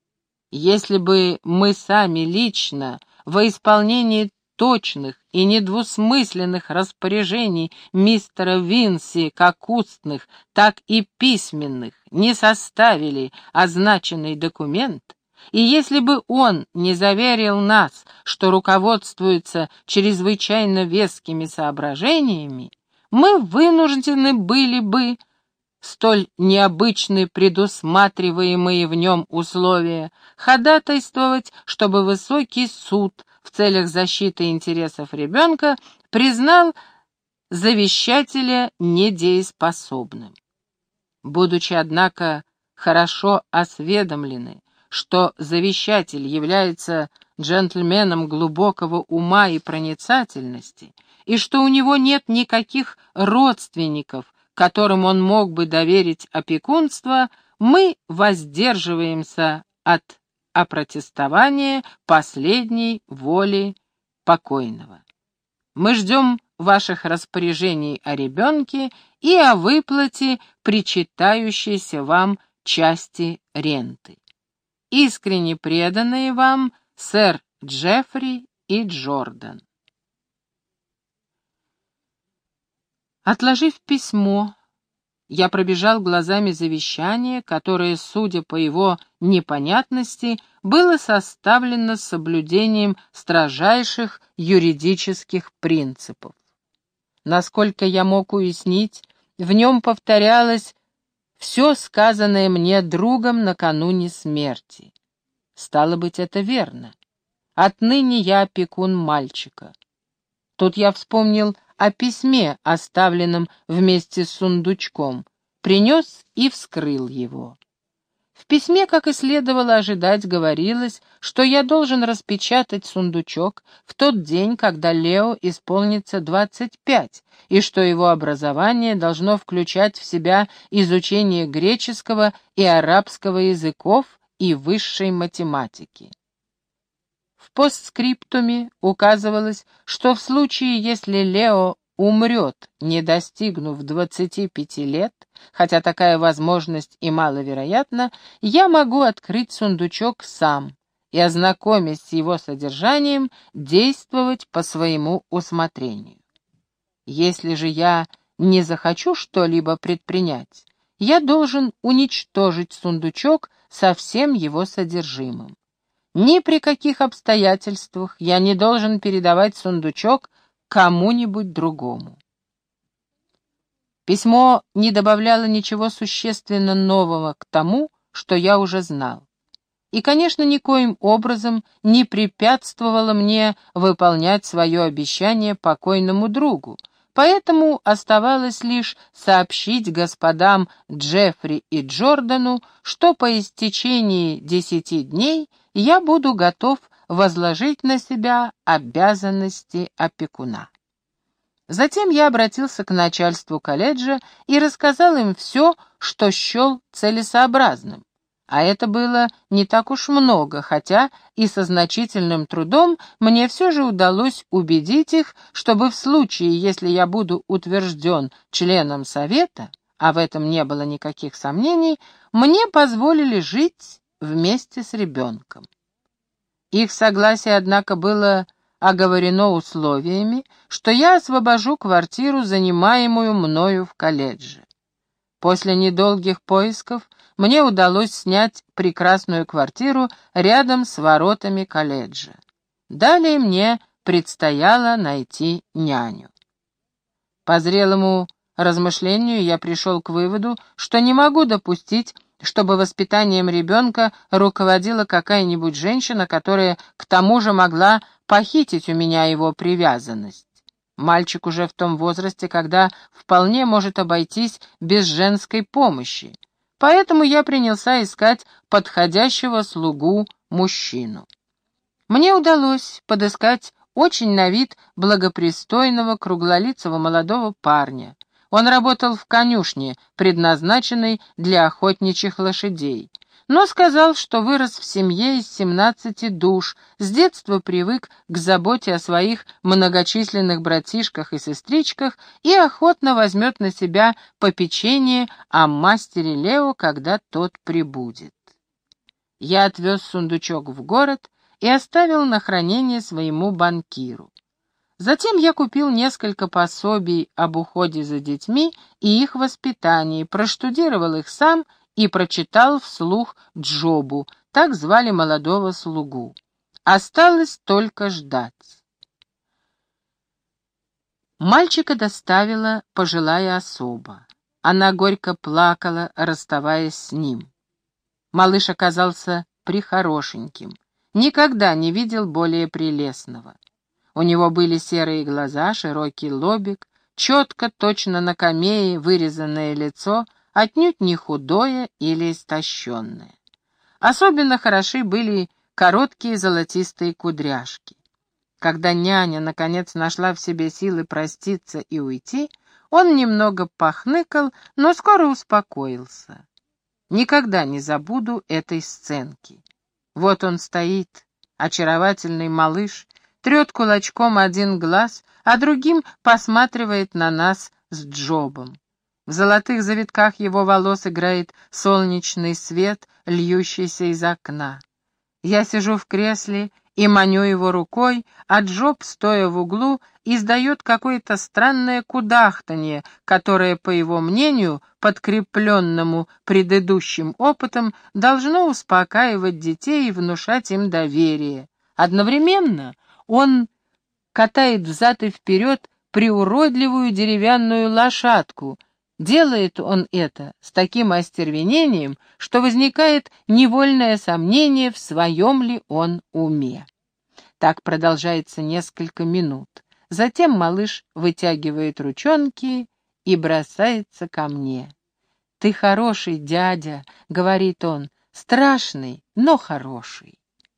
Если бы мы сами лично, во исполнении точных и недвусмысленных распоряжений мистера Винси, как устных, так и письменных, не составили означенный документ, и если бы он не заверил нас, что руководствуется чрезвычайно вескими соображениями, мы вынуждены были бы столь необычные предусматриваемые в нем условия ходатайствовать, чтобы высокий суд в целях защиты интересов ребенка признал завещателя недееспособным. Будучи, однако, хорошо осведомлены, что завещатель является джентльменом глубокого ума и проницательности, и что у него нет никаких родственников, которым он мог бы доверить опекунство, мы воздерживаемся от опротестования последней воли покойного. Мы ждем ваших распоряжений о ребенке и о выплате причитающейся вам части ренты. Искренне преданные вам сэр Джеффри и Джордан. Отложив письмо, я пробежал глазами завещание, которое, судя по его непонятности, было составлено с соблюдением строжайших юридических принципов. Насколько я мог уяснить, в нем повторялось все сказанное мне другом накануне смерти. Стало быть, это верно. Отныне я опекун мальчика. Тут я вспомнил о письме, оставленном вместе с сундучком, принес и вскрыл его. В письме, как и следовало ожидать, говорилось, что я должен распечатать сундучок в тот день, когда Лео исполнится двадцать пять, и что его образование должно включать в себя изучение греческого и арабского языков и высшей математики. В постскриптуме указывалось, что в случае, если Лео умрет, не достигнув двадцати пяти лет, хотя такая возможность и маловероятна, я могу открыть сундучок сам и, ознакомясь с его содержанием, действовать по своему усмотрению. Если же я не захочу что-либо предпринять, я должен уничтожить сундучок со всем его содержимым. Ни при каких обстоятельствах я не должен передавать сундучок кому-нибудь другому. Письмо не добавляло ничего существенно нового к тому, что я уже знал. И, конечно, никоим образом не препятствовало мне выполнять свое обещание покойному другу, поэтому оставалось лишь сообщить господам Джеффри и Джордану, что по истечении десяти дней я буду готов возложить на себя обязанности опекуна. Затем я обратился к начальству колледжа и рассказал им все, что счел целесообразным. А это было не так уж много, хотя и со значительным трудом мне все же удалось убедить их, чтобы в случае, если я буду утвержден членом совета, а в этом не было никаких сомнений, мне позволили жить вместе с ребенком. Их согласие, однако, было оговорено условиями, что я освобожу квартиру, занимаемую мною в колледже. После недолгих поисков мне удалось снять прекрасную квартиру рядом с воротами колледжа. Далее мне предстояло найти няню. По зрелому размышлению я пришел к выводу, что не могу допустить, чтобы воспитанием ребенка руководила какая-нибудь женщина, которая к тому же могла похитить у меня его привязанность. Мальчик уже в том возрасте, когда вполне может обойтись без женской помощи, поэтому я принялся искать подходящего слугу-мужчину. Мне удалось подыскать очень на вид благопристойного круглолицего молодого парня. Он работал в конюшне, предназначенной для охотничьих лошадей, но сказал, что вырос в семье из семнадцати душ, с детства привык к заботе о своих многочисленных братишках и сестричках и охотно возьмет на себя попечение о мастере Лео, когда тот прибудет. Я отвез сундучок в город и оставил на хранение своему банкиру. Затем я купил несколько пособий об уходе за детьми и их воспитании, проштудировал их сам и прочитал вслух Джобу, так звали молодого слугу. Осталось только ждать. Мальчика доставила пожилая особа. Она горько плакала, расставаясь с ним. Малыш оказался прихорошеньким. Никогда не видел более прелестного. У него были серые глаза, широкий лобик, четко, точно на камее вырезанное лицо, отнюдь не худое или истощенное. Особенно хороши были короткие золотистые кудряшки. Когда няня, наконец, нашла в себе силы проститься и уйти, он немного похныкал, но скоро успокоился. Никогда не забуду этой сценки. Вот он стоит, очаровательный малыш, трет кулачком один глаз, а другим посматривает на нас с Джобом. В золотых завитках его волос играет солнечный свет, льющийся из окна. Я сижу в кресле и маню его рукой, а Джоб, стоя в углу, издает какое-то странное кудахтанье, которое, по его мнению, подкрепленному предыдущим опытом, должно успокаивать детей и внушать им доверие. Одновременно он катает взад и вперед приуродливую деревянную лошадку. Делает он это с таким остервенением, что возникает невольное сомнение, в своем ли он уме. Так продолжается несколько минут. Затем малыш вытягивает ручонки и бросается ко мне. «Ты хороший, дядя», — говорит он, — «страшный, но хороший».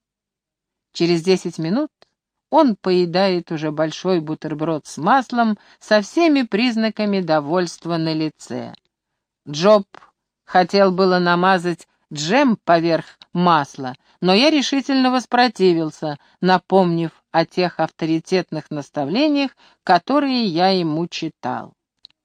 Через десять минут он поедает уже большой бутерброд с маслом со всеми признаками довольства на лице. Джоб хотел было намазать джем поверх масла, но я решительно воспротивился, напомнив о тех авторитетных наставлениях, которые я ему читал.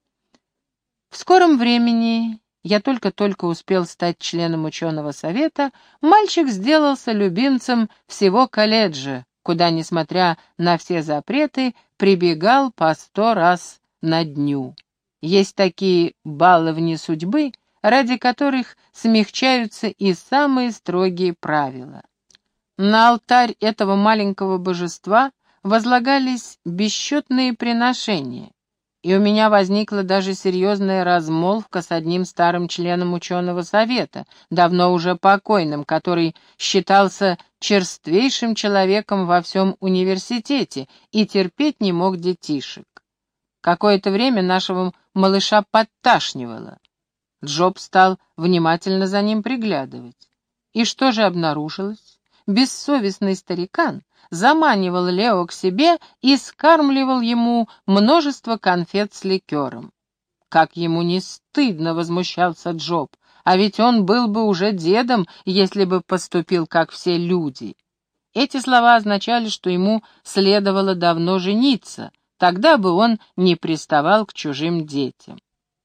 В скором времени, я только-только успел стать членом ученого совета, мальчик сделался любимцем всего колледжа, куда, несмотря на все запреты, прибегал по сто раз на дню. Есть такие баловни судьбы, ради которых смягчаются и самые строгие правила. На алтарь этого маленького божества возлагались бесчетные приношения, и у меня возникла даже серьезная размолвка с одним старым членом ученого совета, давно уже покойным, который считался черствейшим человеком во всем университете и терпеть не мог детишек. Какое-то время нашего малыша подташнивало. Джоб стал внимательно за ним приглядывать. И что же обнаружилось? Бессовестный старикан заманивал Лео к себе и скармливал ему множество конфет с ликером. Как ему не стыдно, возмущался Джоб, а ведь он был бы уже дедом, если бы поступил, как все люди. Эти слова означали, что ему следовало давно жениться, тогда бы он не приставал к чужим детям.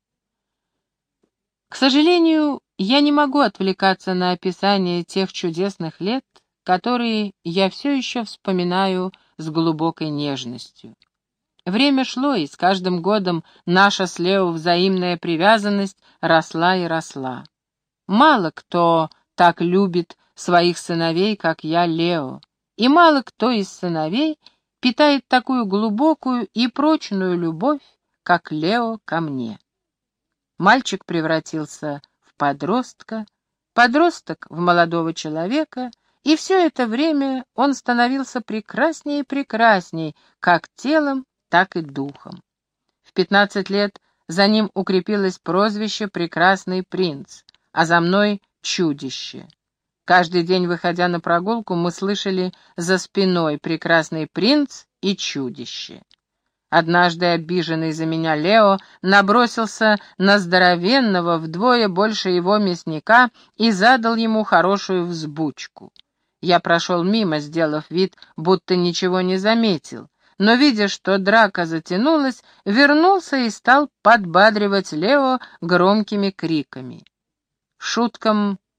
К сожалению, я не могу отвлекаться на описание тех чудесных лет, которые я все еще вспоминаю с глубокой нежностью. Время шло, и с каждым годом наша с Лео взаимная привязанность росла и росла. Мало кто так любит своих сыновей, как я, Лео, и мало кто из сыновей питает такую глубокую и прочную любовь, как Лео ко мне. Мальчик превратился в подростка, подросток в молодого человека, и все это время он становился прекраснее и прекрасней, как телом, так и духом. В пятнадцать лет за ним укрепилось прозвище «Прекрасный принц», а за мной «Чудище». Каждый день, выходя на прогулку, мы слышали за спиной «Прекрасный принц» и «Чудище». Однажды обиженный за меня Лео набросился на здоровенного, вдвое больше его мясника, и задал ему хорошую взбучку. Я прошел мимо, сделав вид, будто ничего не заметил, но, видя, что драка затянулась, вернулся и стал подбадривать Лео громкими криками. Шуткам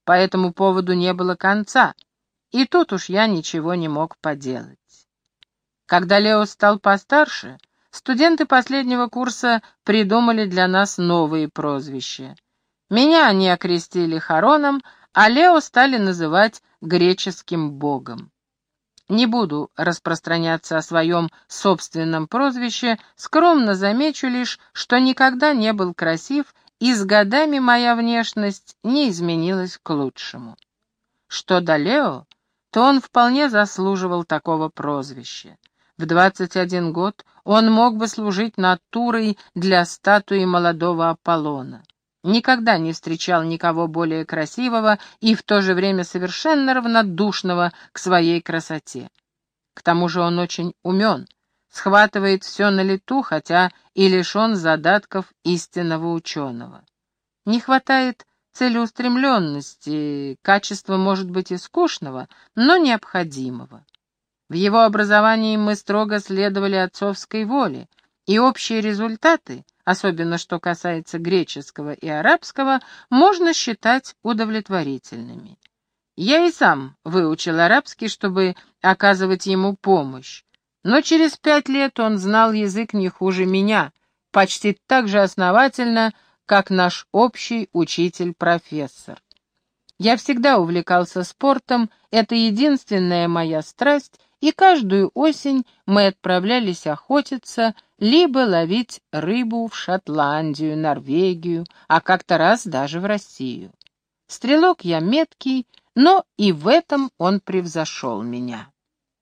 по этому поводу не было конца, и тут уж я ничего не мог поделать. Когда Лео стал постарше, студенты последнего курса придумали для нас новые прозвища. Меня они окрестили Хароном, а Лео стали называть греческим богом. Не буду распространяться о своем собственном прозвище, скромно замечу лишь, что никогда не был красив, и с годами моя внешность не изменилась к лучшему. Что до Лео, то он вполне заслуживал такого прозвища. В двадцать один год он мог бы служить натурой для статуи молодого Аполлона. Никогда не встречал никого более красивого и в то же время совершенно равнодушного к своей красоте. К тому же он очень умен, схватывает все на лету, хотя и лишен задатков истинного ученого. Не хватает целеустремленности, качества, может быть, и скучного, но необходимого. В его образовании мы строго следовали отцовской воле, и общие результаты, особенно что касается греческого и арабского, можно считать удовлетворительными. Я и сам выучил арабский, чтобы оказывать ему помощь, но через пять лет он знал язык не хуже меня, почти так же основательно, как наш общий учитель-профессор. Я всегда увлекался спортом, это единственная моя страсть, и каждую осень мы отправлялись охотиться, либо ловить рыбу в Шотландию, Норвегию, а как-то раз даже в Россию. Стрелок я меткий, но и в этом он превзошел меня.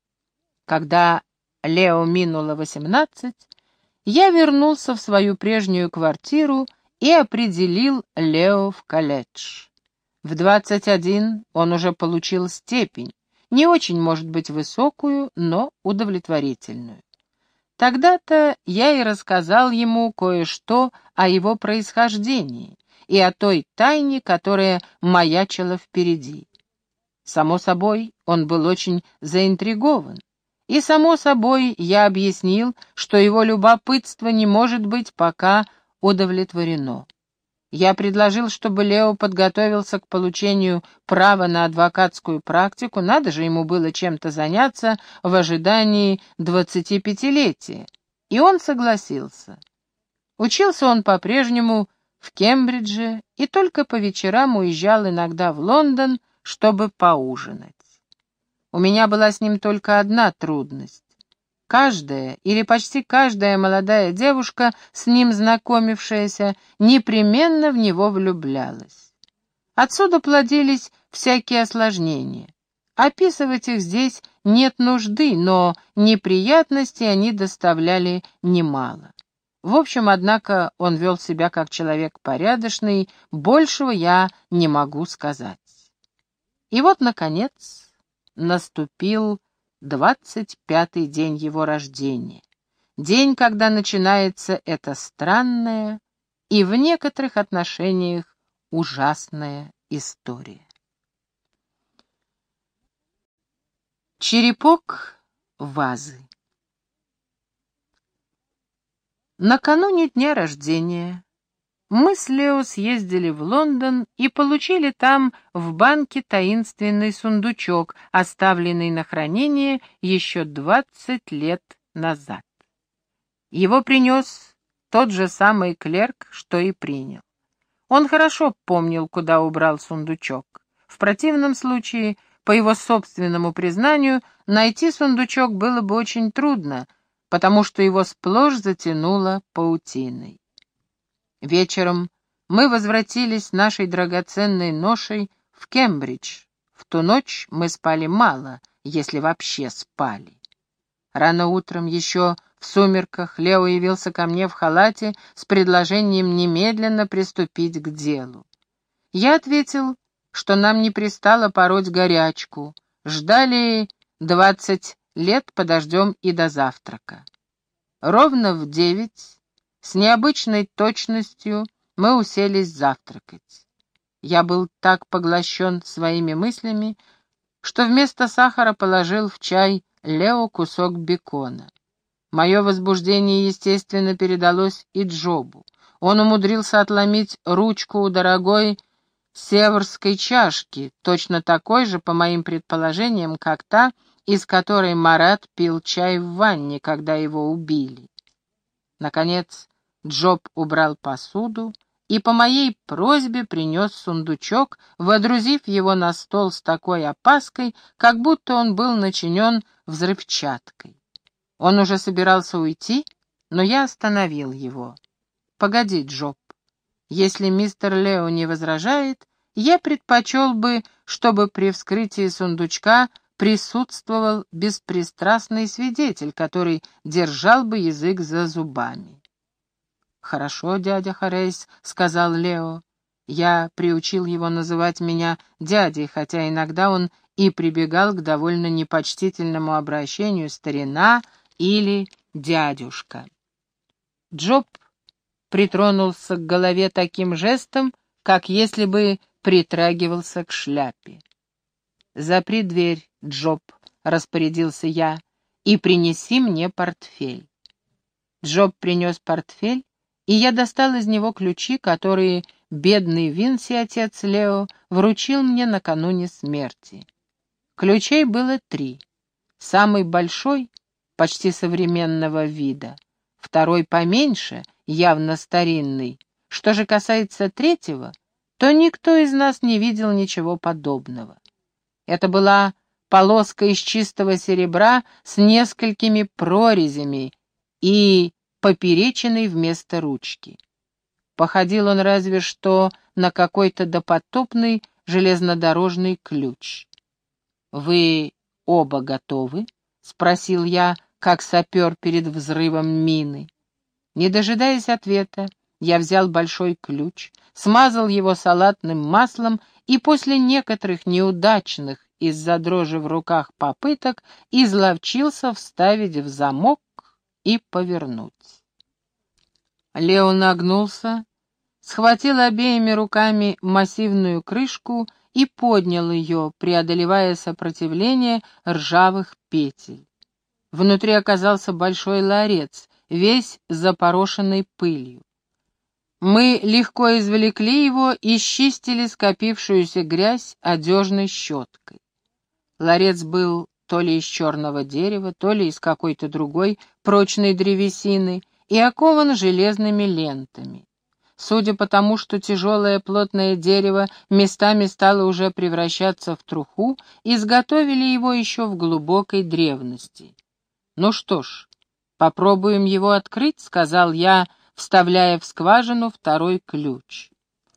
Когда Лео минуло восемнадцать, я вернулся в свою прежнюю квартиру и определил Лео в колледж. В двадцать один он уже получил степень, не очень, может быть, высокую, но удовлетворительную. Тогда-то я и рассказал ему кое-что о его происхождении и о той тайне, которая маячила впереди. Само собой, он был очень заинтригован, и, само собой, я объяснил, что его любопытство не может быть пока удовлетворено. Я предложил, чтобы Лео подготовился к получению права на адвокатскую практику, надо же ему было чем-то заняться в ожидании двадцатипятилетия, и он согласился. Учился он по-прежнему в Кембридже и только по вечерам уезжал иногда в Лондон, чтобы поужинать. У меня была с ним только одна трудность. Каждая или почти каждая молодая девушка, с ним знакомившаяся, непременно в него влюблялась. Отсюда плодились всякие осложнения. Описывать их здесь нет нужды, но неприятностей они доставляли немало. В общем, однако, он вел себя как человек порядочный, большего я не могу сказать. И вот, наконец, наступил двадцать пятый день его рождения, день, когда начинается эта странная и в некоторых отношениях ужасная история. Черепок вазы. Накануне дня рождения мы с Лео съездили в Лондон и получили там в банке таинственный сундучок, оставленный на хранение еще двадцать лет назад. Его принес тот же самый клерк, что и принял. Он хорошо помнил, куда убрал сундучок. В противном случае, по его собственному признанию, найти сундучок было бы очень трудно, потому что его сплошь затянуло паутиной. Вечером мы возвратились с нашей драгоценной ношей в Кембридж. В ту ночь мы спали мало, если вообще спали. Рано утром, еще в сумерках, Лео явился ко мне в халате с предложением немедленно приступить к делу. Я ответил, что нам не пристало пороть горячку, ждали двадцать лет, подождем и до завтрака. Ровно в девять с необычной точностью мы уселись завтракать. Я был так поглощен своими мыслями, что вместо сахара положил в чай Лео кусок бекона. Мое возбуждение, естественно, передалось и Джобу. Он умудрился отломить ручку у дорогой северской чашки, точно такой же, по моим предположениям, как та, из которой Марат пил чай в ванне, когда его убили. Наконец, Джоб убрал посуду и по моей просьбе принес сундучок, водрузив его на стол с такой опаской, как будто он был начинен взрывчаткой. Он уже собирался уйти, но я остановил его. «Погоди, Джоб. Если мистер Лео не возражает, я предпочел бы, чтобы при вскрытии сундучка присутствовал беспристрастный свидетель, который держал бы язык за зубами». «Хорошо, дядя Хорейс», — сказал Лео. Я приучил его называть меня дядей, хотя иногда он и прибегал к довольно непочтительному обращению «старина» или «дядюшка». Джоб притронулся к голове таким жестом, как если бы притрагивался к шляпе. «Запри дверь, Джоб», — распорядился я, — «и принеси мне портфель». Джоб принес портфель, и я достал из него ключи, которые бедный Винси, отец Лео, вручил мне накануне смерти. Ключей было три. Самый большой, почти современного вида, второй поменьше, явно старинный. Что же касается третьего, то никто из нас не видел ничего подобного. Это была полоска из чистого серебра с несколькими прорезями и поперечиной вместо ручки. Походил он разве что на какой-то допотопный железнодорожный ключ. «Вы оба готовы?» — спросил я, как сапер перед взрывом мины. Не дожидаясь ответа, я взял большой ключ, смазал его салатным маслом и после некоторых неудачных из-за дрожи в руках попыток изловчился вставить в замок и повернуть. Лео нагнулся, схватил обеими руками массивную крышку и поднял ее, преодолевая сопротивление ржавых петель. Внутри оказался большой ларец, весь запорошенный пылью. Мы легко извлекли его и счистили скопившуюся грязь одежной щеткой. Ларец был то ли из черного дерева, то ли из какой-то другой прочной древесины и окован железными лентами. Судя по тому, что тяжелое плотное дерево местами стало уже превращаться в труху, изготовили его еще в глубокой древности. «Ну что ж, попробуем его открыть», — сказал я, вставляя в скважину второй ключ.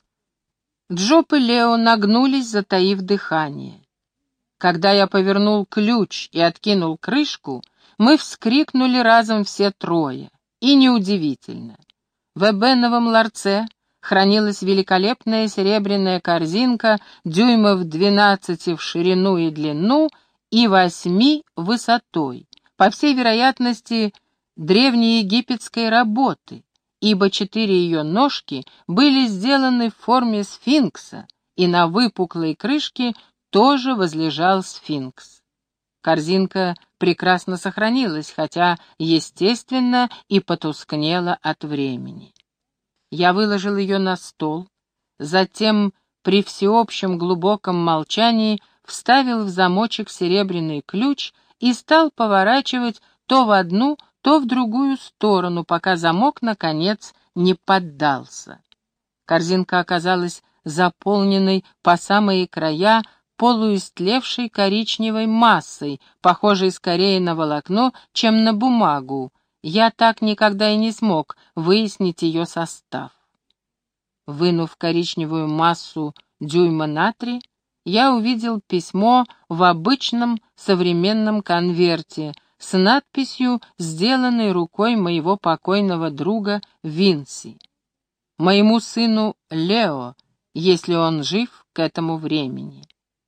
Джоб и Лео нагнулись, затаив дыхание. Когда я повернул ключ и откинул крышку, мы вскрикнули разом все трое. И неудивительно. В эбеновом ларце хранилась великолепная серебряная корзинка дюймов двенадцати в ширину и длину и восьми высотой, по всей вероятности, древнеегипетской работы, ибо четыре ее ножки были сделаны в форме сфинкса, и на выпуклой крышке тоже возлежал сфинкс. Корзинка прекрасно сохранилась, хотя, естественно, и потускнела от времени. Я выложил ее на стол, затем при всеобщем глубоком молчании вставил в замочек серебряный ключ и стал поворачивать то в одну, то в другую сторону, пока замок, наконец, не поддался. Корзинка оказалась заполненной по самые края полуистлевшей коричневой массой, похожей скорее на волокно, чем на бумагу. Я так никогда и не смог выяснить ее состав. Вынув коричневую массу дюйма на три, я увидел письмо в обычном современном конверте с надписью, сделанной рукой моего покойного друга Винси. Моему сыну Лео, если он жив к этому времени.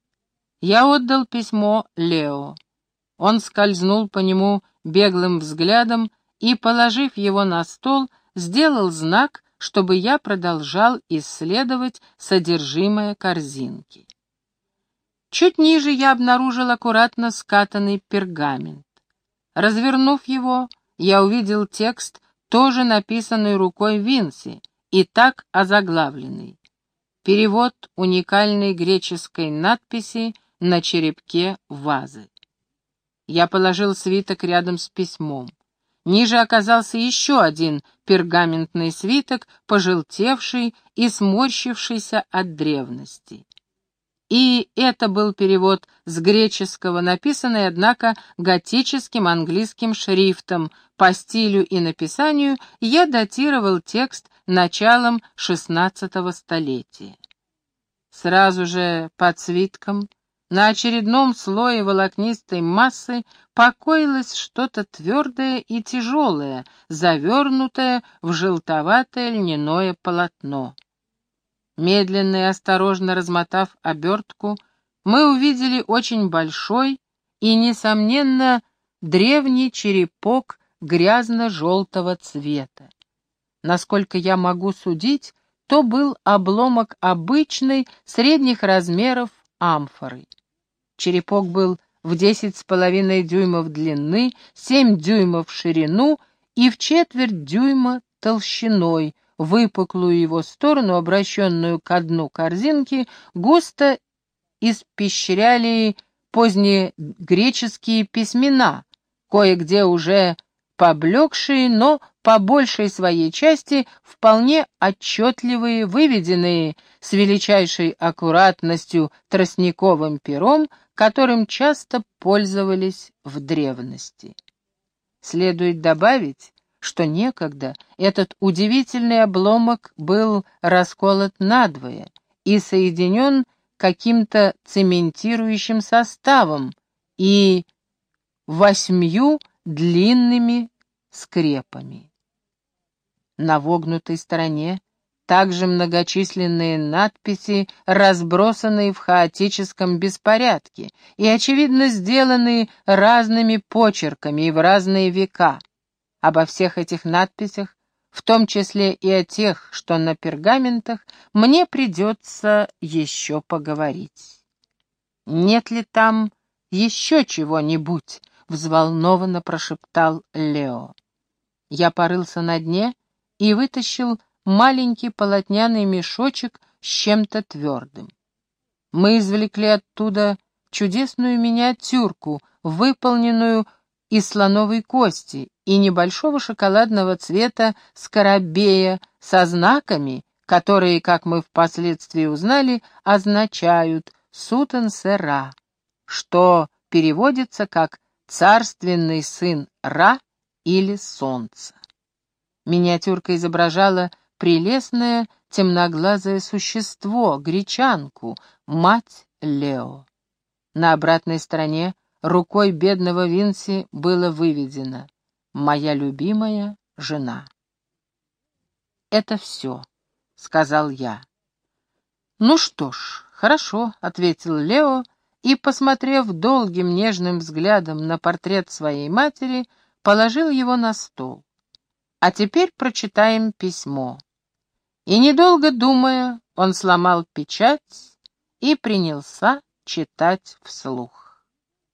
Я отдал письмо Лео. Он скользнул по нему беглым взглядом и, положив его на стол, сделал знак, чтобы я продолжал исследовать содержимое корзинки. Чуть ниже я обнаружил аккуратно скатанный пергамент. Развернув его, я увидел текст, тоже написанный рукой Винси, и так озаглавленный: Перевод уникальной греческой надписи на черепке вазы. Я положил свиток рядом с письмом. Ниже оказался еще один пергаментный свиток, пожелтевший и сморщившийся от древности. И это был перевод с греческого, написанный, однако, готическим английским шрифтом. По стилю и написанию я датировал текст началом шестнадцатого столетия. Сразу же под свитком на очередном слое волокнистой массы покоилось что-то твердое и тяжелое, завернутое в желтоватое льняное полотно. Медленно и осторожно размотав обертку, мы увидели очень большой и, несомненно, древний черепок грязно-желтого цвета. Насколько я могу судить, то был обломок обычной, средних размеров амфоры. Черепок был в десять с половиной дюймов длины, семь дюймов в ширину и в четверть дюйма толщиной. Выпуклую его сторону, обращенную ко дну корзинки, густо испещряли поздние греческие письмена, кое-где уже поблекшие, но по большей своей части вполне отчетливые, выведенные с величайшей аккуратностью тростниковым пером, которым часто пользовались в древности. Следует добавить, что некогда этот удивительный обломок был расколот надвое и соединен каким-то цементирующим составом и восьмью длинными скрепами. На вогнутой стороне также многочисленные надписи, разбросанные в хаотическом беспорядке и, очевидно, сделанные разными почерками и в разные века. Обо всех этих надписях, в том числе и о тех, что на пергаментах, мне придется еще поговорить. «Нет ли там еще чего-нибудь?» — взволнованно прошептал Лео. Я порылся на дне и вытащил маленький полотняный мешочек с чем-то твердым. Мы извлекли оттуда чудесную миниатюрку, выполненную из слоновой кости, и небольшого шоколадного цвета скоробея со знаками, которые, как мы впоследствии узнали, означают «Сутен-се-Ра», что переводится как «царственный сын Ра» или «Солнце». Миниатюрка изображала прелестное темноглазое существо, гречанку, мать Лео. На обратной стороне рукой бедного Винси было выведено «Моя любимая жена». «Это все», — сказал я. «Ну что ж, хорошо», — ответил Лео, и, посмотрев долгим нежным взглядом на портрет своей матери, положил его на стол. «А теперь прочитаем письмо». И, недолго думая, он сломал печать и принялся читать вслух.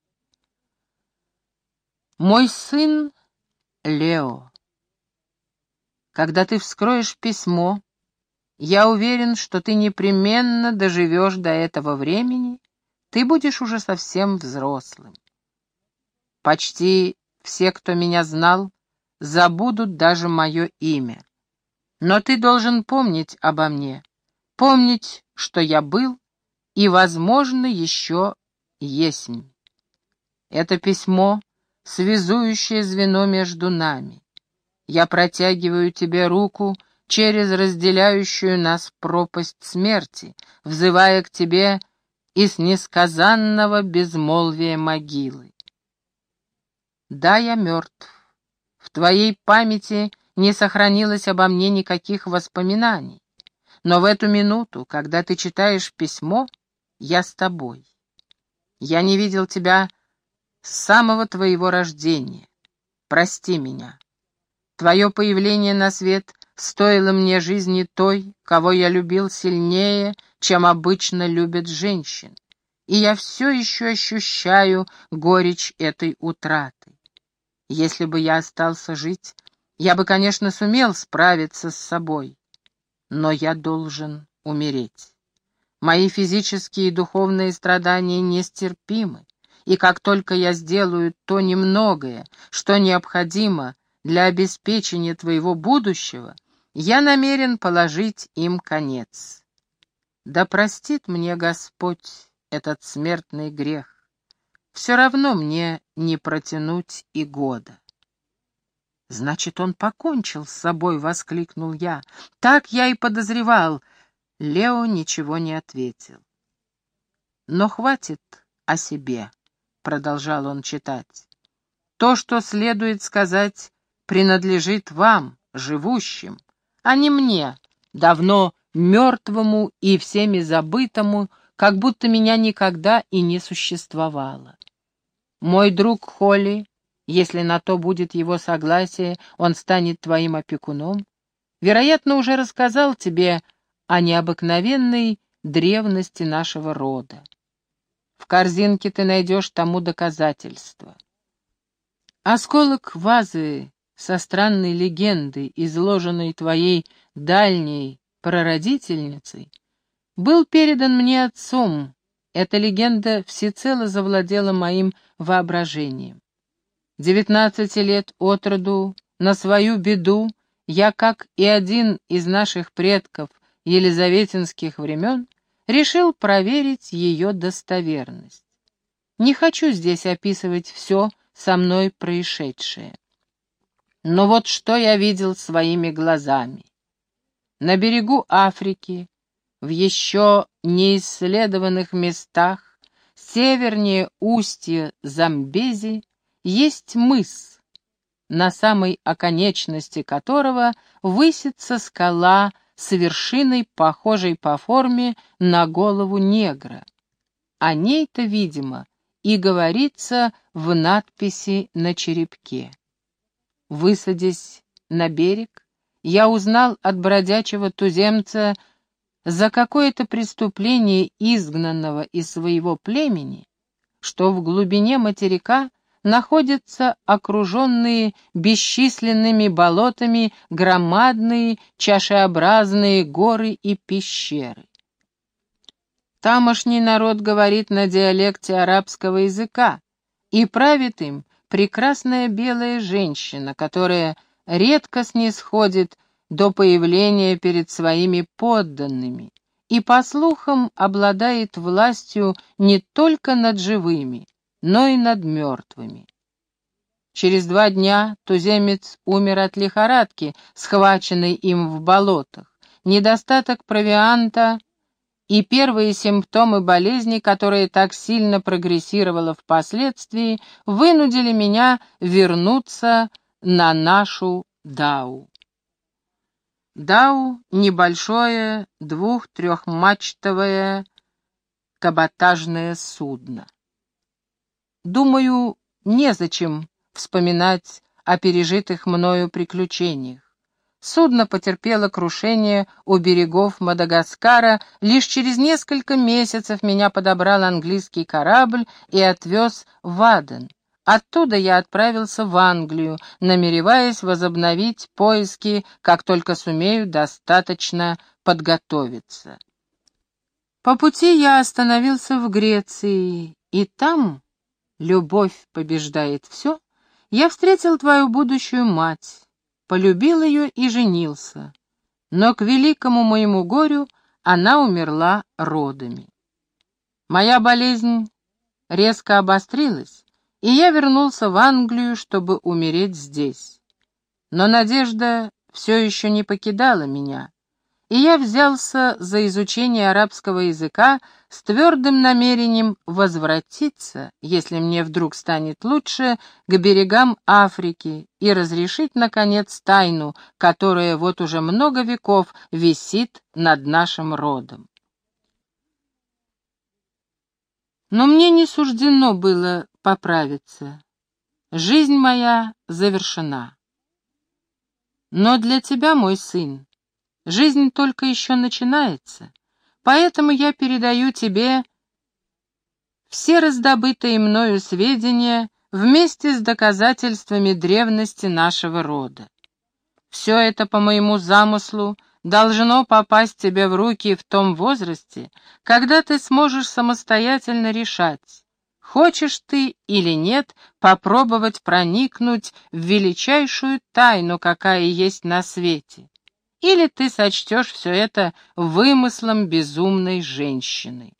«Мой сын Лео, когда ты вскроешь письмо, я уверен, что ты непременно доживешь до этого времени, ты будешь уже совсем взрослым. Почти все, кто меня знал, забудут даже мое имя. Но ты должен помнить обо мне, помнить, что я был и, возможно, еще есмь. Это письмо — связующее звено между нами. Я протягиваю тебе руку через разделяющую нас пропасть смерти, взывая к тебе из несказанного безмолвия могилы. Да, я мертв. В твоей памяти не сохранилось обо мне никаких воспоминаний, но в эту минуту, когда ты читаешь письмо, я с тобой. Я не видел тебя с самого твоего рождения. Прости меня. Твое появление на свет стоило мне жизни той, кого я любил сильнее, чем обычно любят женщин, и я все еще ощущаю горечь этой утраты. Если бы я остался жить, я бы, конечно, сумел справиться с собой, но я должен умереть. Мои физические и духовные страдания нестерпимы, и как только я сделаю то немногое, что необходимо для обеспечения твоего будущего, я намерен положить им конец. Да простит мне Господь этот смертный грех. Все равно мне не протянуть и года. «Значит, он покончил с собой!» — воскликнул я. «Так я и подозревал!» Лео ничего не ответил. «Но хватит о себе», — продолжал он читать. «То, что следует сказать, принадлежит вам, живущим, а не мне, давно мертвому и всеми забытому, как будто меня никогда и не существовало. Мой друг Холли, если на то будет его согласие, он станет твоим опекуном, вероятно, уже рассказал тебе о необыкновенной древности нашего рода. В корзинке ты найдешь тому доказательства. Осколок вазы со странной легендой, изложенной твоей дальней прародительницей, был передан мне отцом. Эта легенда всецело завладела моим воображением. Девятнадцати лет от роду, на свою беду, я, как и один из наших предков елизаветинских времен, решил проверить ее достоверность. Не хочу здесь описывать все со мной происшедшее. Но вот что я видел своими глазами. На берегу Африки, в еще неисследованных местах, севернее устья Замбези, есть мыс, на самой оконечности которого высится скала с вершиной, похожей по форме на голову негра. О ней-то, видимо, и говорится в надписи на черепке. Высадясь на берег, я узнал от бродячего туземца за какое-то преступление изгнанного из своего племени, что в глубине материка находятся окруженные бесчисленными болотами громадные чашеобразные горы и пещеры. Тамошний народ говорит на диалекте арабского языка, и правит им прекрасная белая женщина, которая редко снисходит до появления перед своими подданными и, по слухам, обладает властью не только над живыми, но и над мертвыми. Через два дня туземец умер от лихорадки, схваченной им в болотах, недостаток провианта и первые симптомы болезни, которая так сильно прогрессировала впоследствии, вынудили меня вернуться на нашу Дау. Дау — небольшое двух-трехмачтовое каботажное судно. Думаю, незачем вспоминать о пережитых мною приключениях. Судно потерпело крушение у берегов Мадагаскара. Лишь через несколько месяцев меня подобрал английский корабль и отвез в Аден. Оттуда я отправился в Англию, намереваясь возобновить поиски, как только сумею достаточно подготовиться. По пути я остановился в Греции, и там, любовь побеждает все, я встретил твою будущую мать, полюбил ее и женился, но к великому моему горю она умерла родами. Моя болезнь резко обострилась, и я вернулся в Англию, чтобы умереть здесь. Но надежда все еще не покидала меня, и я взялся за изучение арабского языка с твердым намерением возвратиться, если мне вдруг станет лучше, к берегам Африки и разрешить, наконец, тайну, которая вот уже много веков висит над нашим родом. Но мне не суждено было поправиться. Жизнь моя завершена. Но для тебя, мой сын, жизнь только еще начинается, поэтому я передаю тебе все раздобытые мною сведения вместе с доказательствами древности нашего рода. Все это по моему замыслу должно попасть тебе в руки в том возрасте, когда ты сможешь самостоятельно решать, хочешь ты или нет попробовать проникнуть в величайшую тайну, какая есть на свете, или ты сочтешь все это вымыслом безумной женщины.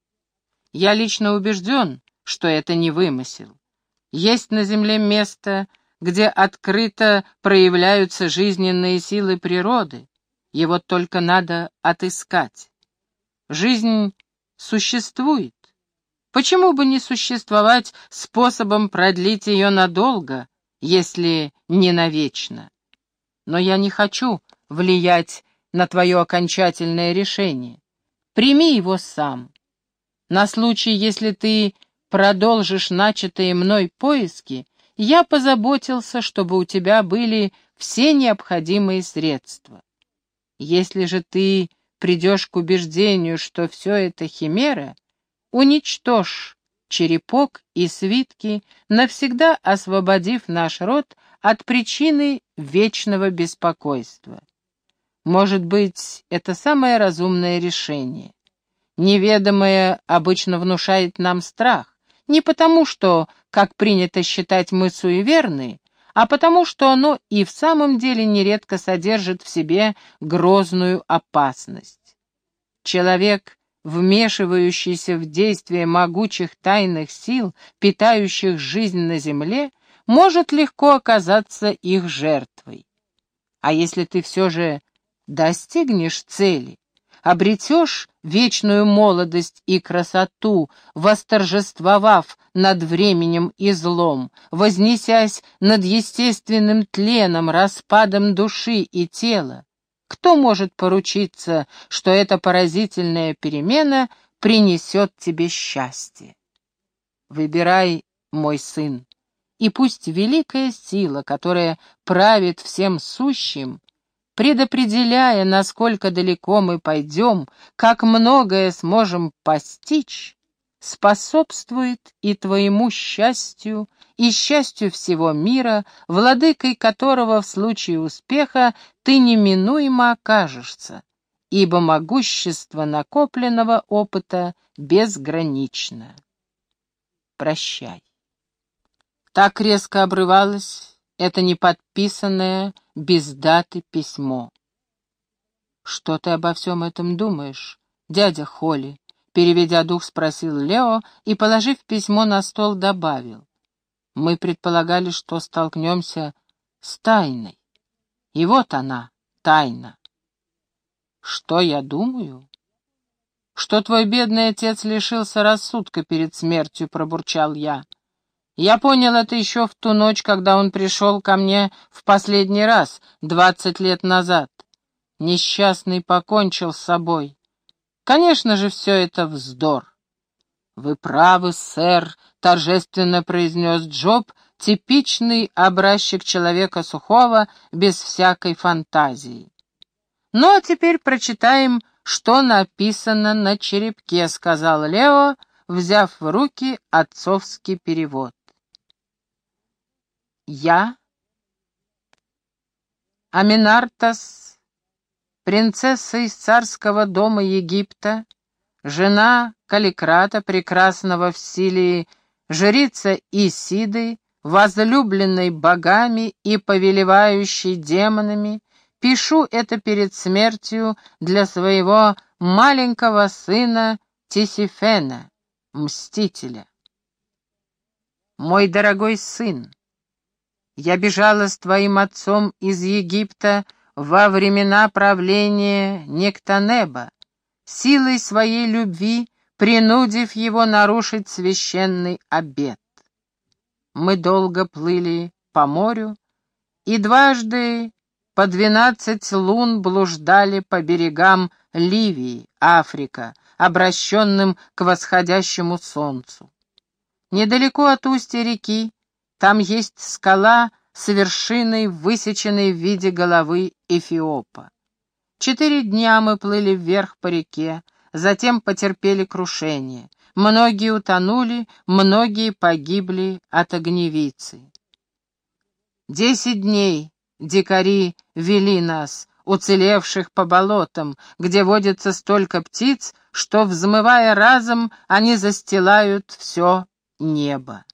Я лично убежден, что это не вымысел. Есть на земле место, где открыто проявляются жизненные силы природы. Его только надо отыскать. Жизнь существует. Почему бы не существовать способом продлить ее надолго, если не навечно? Но я не хочу влиять на твое окончательное решение. Прими его сам. На случай, если ты продолжишь начатые мной поиски, я позаботился, чтобы у тебя были все необходимые средства. Если же ты придешь к убеждению, что все это химера, уничтожь черепок и свитки, навсегда освободив наш род от причины вечного беспокойства. Может быть, это самое разумное решение. Неведомое обычно внушает нам страх, не потому что, как принято считать, мы суеверны, а потому что оно и в самом деле нередко содержит в себе грозную опасность. Человек, вмешивающийся в действие могучих тайных сил, питающих жизнь на земле, может легко оказаться их жертвой. А если ты все же достигнешь цели, обретешь вечную молодость и красоту, восторжествовав над временем и злом, вознесясь над естественным тленом, распадом души и тела, кто может поручиться, что эта поразительная перемена принесет тебе счастье? Выбирай, мой сын, и пусть великая сила, которая правит всем сущим, предопределяя, насколько далеко мы пойдем, как многое сможем постичь, способствует и твоему счастью, и счастью всего мира, владыкой которого в случае успеха ты неминуемо окажешься, ибо могущество накопленного опыта безгранично. Прощай. Так резко обрывалось это неподписанное, без даты письмо. «Что ты обо всем этом думаешь, дядя Холли?» Переведя дух, спросил Лео и, положив письмо на стол, добавил. «Мы предполагали, что столкнемся с тайной. И вот она, тайна». «Что я думаю?» «Что твой бедный отец лишился рассудка перед смертью», — пробурчал я. «Я понял это еще в ту ночь, когда он пришел ко мне в последний раз, двадцать лет назад. Несчастный покончил с собой. Конечно же, все это вздор». «Вы правы, сэр», — торжественно произнес Джоб, типичный образчик человека сухого, без всякой фантазии. «Ну, а теперь прочитаем, что написано на черепке», — сказал Лео, взяв в руки отцовский перевод. «Я, Аминартас, принцесса из царского дома Египта, жена Каликрата, прекрасного в силе, жрица Исиды, возлюбленной богами и повелевающей демонами, пишу это перед смертью для своего маленького сына Тисифена, мстителя. Мой дорогой сын, я бежала с твоим отцом из Египта во времена правления Нектанеба, силой своей любви принудив его нарушить священный обет. Мы долго плыли по морю и дважды по двенадцать лун блуждали по берегам Ливии, Африка, обращенным к восходящему солнцу. Недалеко от устья реки там есть скала с вершиной, высеченной в виде головы Эфиопа. Четыре дня мы плыли вверх по реке, затем потерпели крушение. Многие утонули, многие погибли от огневицы. Десять дней дикари вели нас, уцелевших по болотам, где водится столько птиц, что, взмывая разом, они застилают все небо.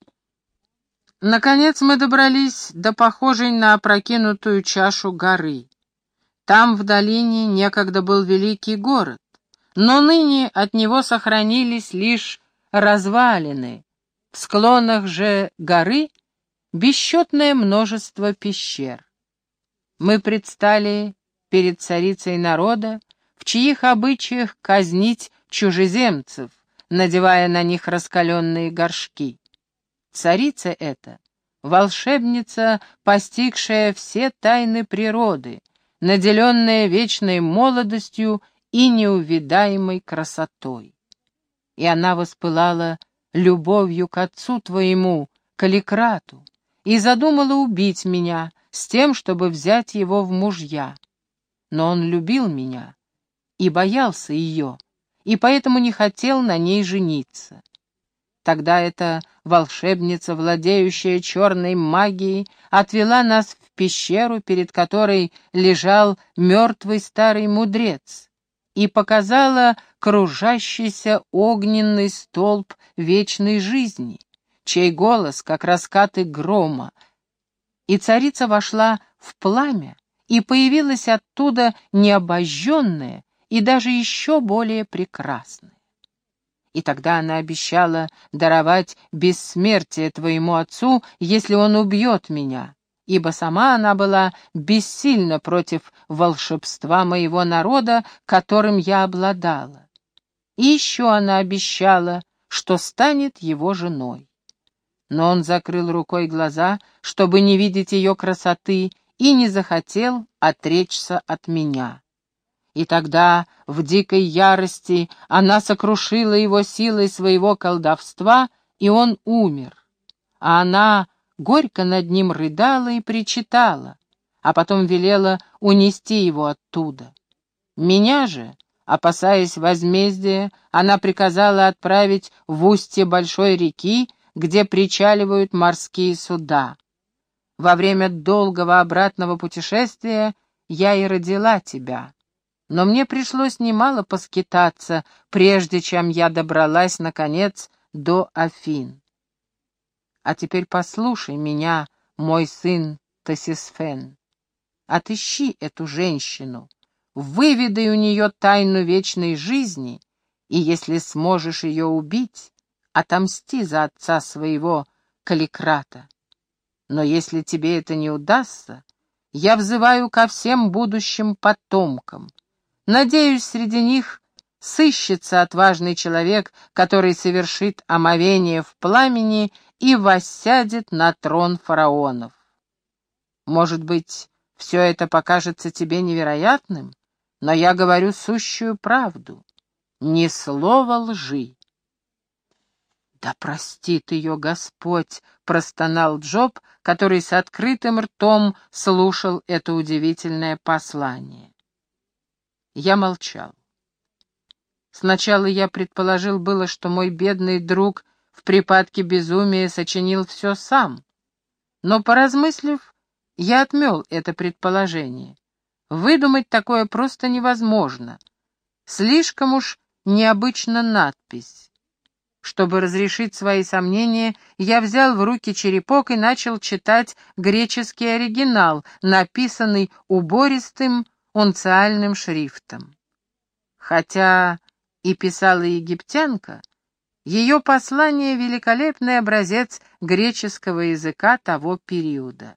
Наконец мы добрались до похожей на опрокинутую чашу горы. Там в долине некогда был великий город, но ныне от него сохранились лишь развалины. В склонах же горы бесчетное множество пещер. Мы предстали перед царицей народа, в чьих обычаях казнить чужеземцев, надевая на них раскаленные горшки. Царица эта — волшебница, постигшая все тайны природы, наделенная вечной молодостью и неувидаемой красотой. И она воспылала любовью к отцу твоему, Каликрату, и задумала убить меня с тем, чтобы взять его в мужья. Но он любил меня и боялся ее, и поэтому не хотел на ней жениться. Тогда эта волшебница, владеющая черной магией, отвела нас в пещеру, перед которой лежал мертвый старый мудрец, и показала кружащийся огненный столб вечной жизни, чей голос, как раскаты грома, и царица вошла в пламя, и появилась оттуда необожженная и даже еще более прекрасная. И тогда она обещала даровать бессмертие твоему отцу, если он убьет меня, ибо сама она была бессильна против волшебства моего народа, которым я обладала. И еще она обещала, что станет его женой. Но он закрыл рукой глаза, чтобы не видеть ее красоты, и не захотел отречься от меня. И тогда, в дикой ярости, она сокрушила его силой своего колдовства, и он умер. А она горько над ним рыдала и причитала, а потом велела унести его оттуда. Меня же, опасаясь возмездия, она приказала отправить в устье большой реки, где причаливают морские суда. Во время долгого обратного путешествия я и родила тебя. Но мне пришлось немало поскитаться, прежде чем я добралась, наконец, до Афин. А теперь послушай меня, мой сын Тесисфен. Отыщи эту женщину, выведай у нее тайну вечной жизни, и если сможешь ее убить, отомсти за отца своего Каликрата. Но если тебе это не удастся, я взываю ко всем будущим потомкам. Надеюсь, среди них сыщется отважный человек, который совершит омовение в пламени и воссядет на трон фараонов. Может быть, все это покажется тебе невероятным, но я говорю сущую правду. Ни слова лжи. «Да простит ее Господь!» — простонал Джоб, который с открытым ртом слушал это удивительное послание. Я молчал. Сначала я предположил было, что мой бедный друг в припадке безумия сочинил все сам, но, поразмыслив, я отмел это предположение. Выдумать такое просто невозможно. Слишком уж необычна надпись. Чтобы разрешить свои сомнения, я взял в руки черепок и начал читать греческий оригинал, написанный убористым унциальным шрифтом. Хотя и писала египтянка, ее послание — великолепный образец греческого языка того периода.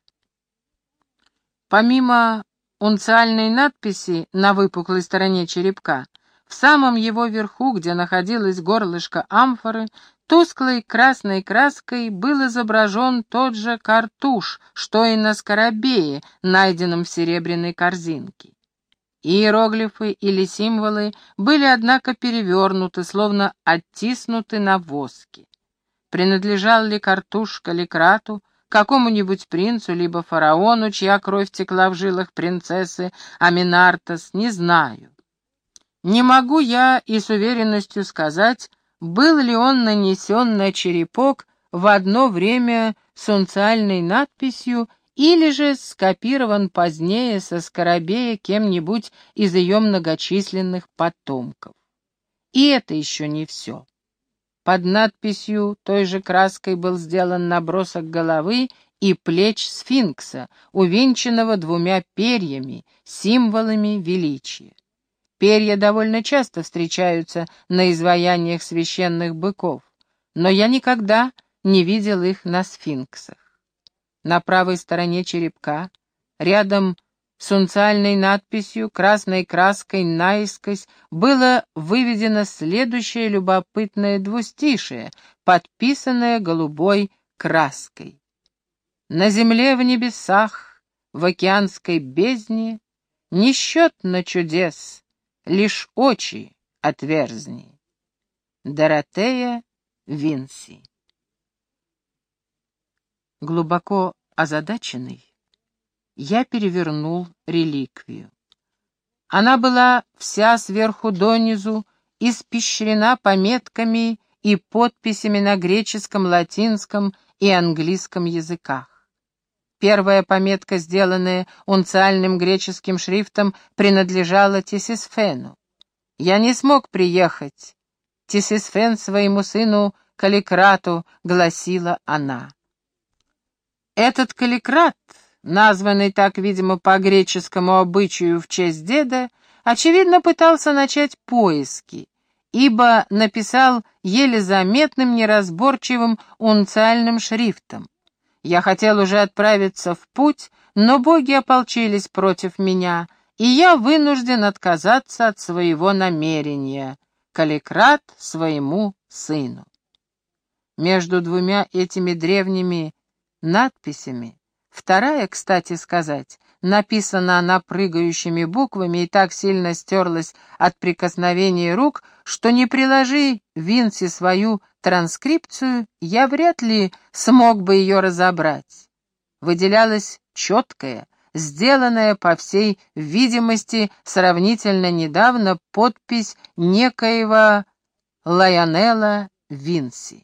Помимо унциальной надписи на выпуклой стороне черепка, в самом его верху, где находилось горлышко амфоры, тусклой красной краской был изображен тот же картуш, что и на скоробее, найденном в серебряной корзинке. Иероглифы или символы были, однако, перевернуты, словно оттиснуты на воске. Принадлежал ли картуш Каликрату, какому-нибудь принцу, либо фараону, чья кровь текла в жилах принцессы Аминартас, не знаю. Не могу я и с уверенностью сказать, был ли он нанесен на черепок в одно время с унциальной надписью или же скопирован позднее со скоробея кем-нибудь из ее многочисленных потомков. И это еще не все. Под надписью той же краской был сделан набросок головы и плеч сфинкса, увенчанного двумя перьями, символами величия. Перья довольно часто встречаются на изваяниях священных быков, но я никогда не видел их на сфинксах. На правой стороне черепка, рядом с унциальной надписью, красной краской наискось, было выведено следующее любопытное двустишие, подписанное голубой краской. На земле, в небесах, в океанской бездне несчетно чудес, лишь очи отверзни. Доротея Винси. Глубоко озадаченный, я перевернул реликвию. Она была вся сверху донизу испещрена пометками и подписями на греческом, латинском и английском языках. Первая пометка, сделанная унциальным греческим шрифтом, принадлежала Тисисфену. «Я не смог приехать. Тисисфен своему сыну Калликрату», — гласила она. Этот Калликрат, названный так, видимо, по греческому обычаю в честь деда, очевидно пытался начать поиски, ибо написал еле заметным, неразборчивым унциальным шрифтом. Я хотел уже отправиться в путь, но боги ополчились против меня, и я вынужден отказаться от своего намерения. Калликрат своему сыну. Между двумя этими древними надписями вторая, кстати сказать, написана она прыгающими буквами и так сильно стерлась от прикосновения рук, что не приложи Винси свою транскрипцию, я вряд ли смог бы ее разобрать. Выделялась четкая, сделанная, по всей видимости, сравнительно недавно подпись некоего Лайонела Винси.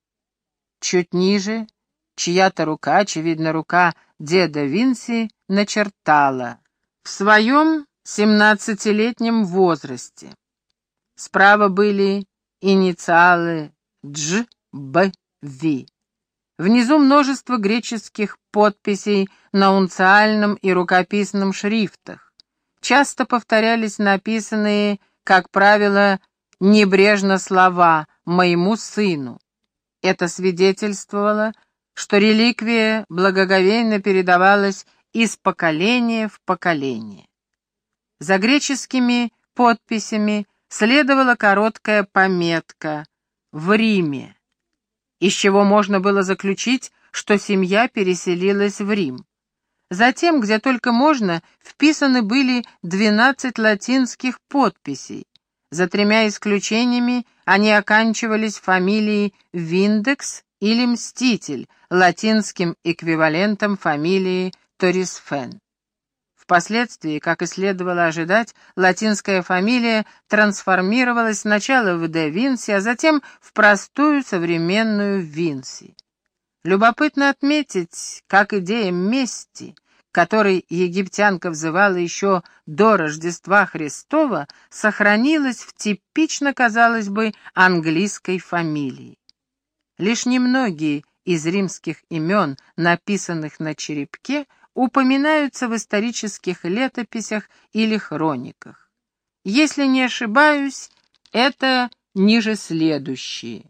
Чуть ниже чья-то рука, очевидно, рука деда Винси, начертала в своем семнадцатилетнем возрасте. Справа были инициалы Дж, Б, В. Внизу множество греческих подписей на унциальном и рукописном шрифтах. Часто повторялись написанные, как правило, небрежно слова «моему сыну». Это свидетельствовало, что реликвия благоговейно передавалась из поколения в поколение. За греческими подписями следовала короткая пометка «В Риме», из чего можно было заключить, что семья переселилась в Рим. Затем, где только можно, вписаны были двенадцать латинских подписей. За тремя исключениями они оканчивались фамилией Виндекс или Мститель, латинским эквивалентом фамилии Торисфен. Впоследствии, как и следовало ожидать, латинская фамилия трансформировалась сначала в де Винси, а затем в простую современную Винси. Любопытно отметить, как идея мести, которой египтянка взывала еще до Рождества Христова, сохранилась в типично, казалось бы, английской фамилии. Лишь немногие из римских имен, написанных на черепке, упоминаются в исторических летописях или хрониках. Если не ошибаюсь, это ниже следующие: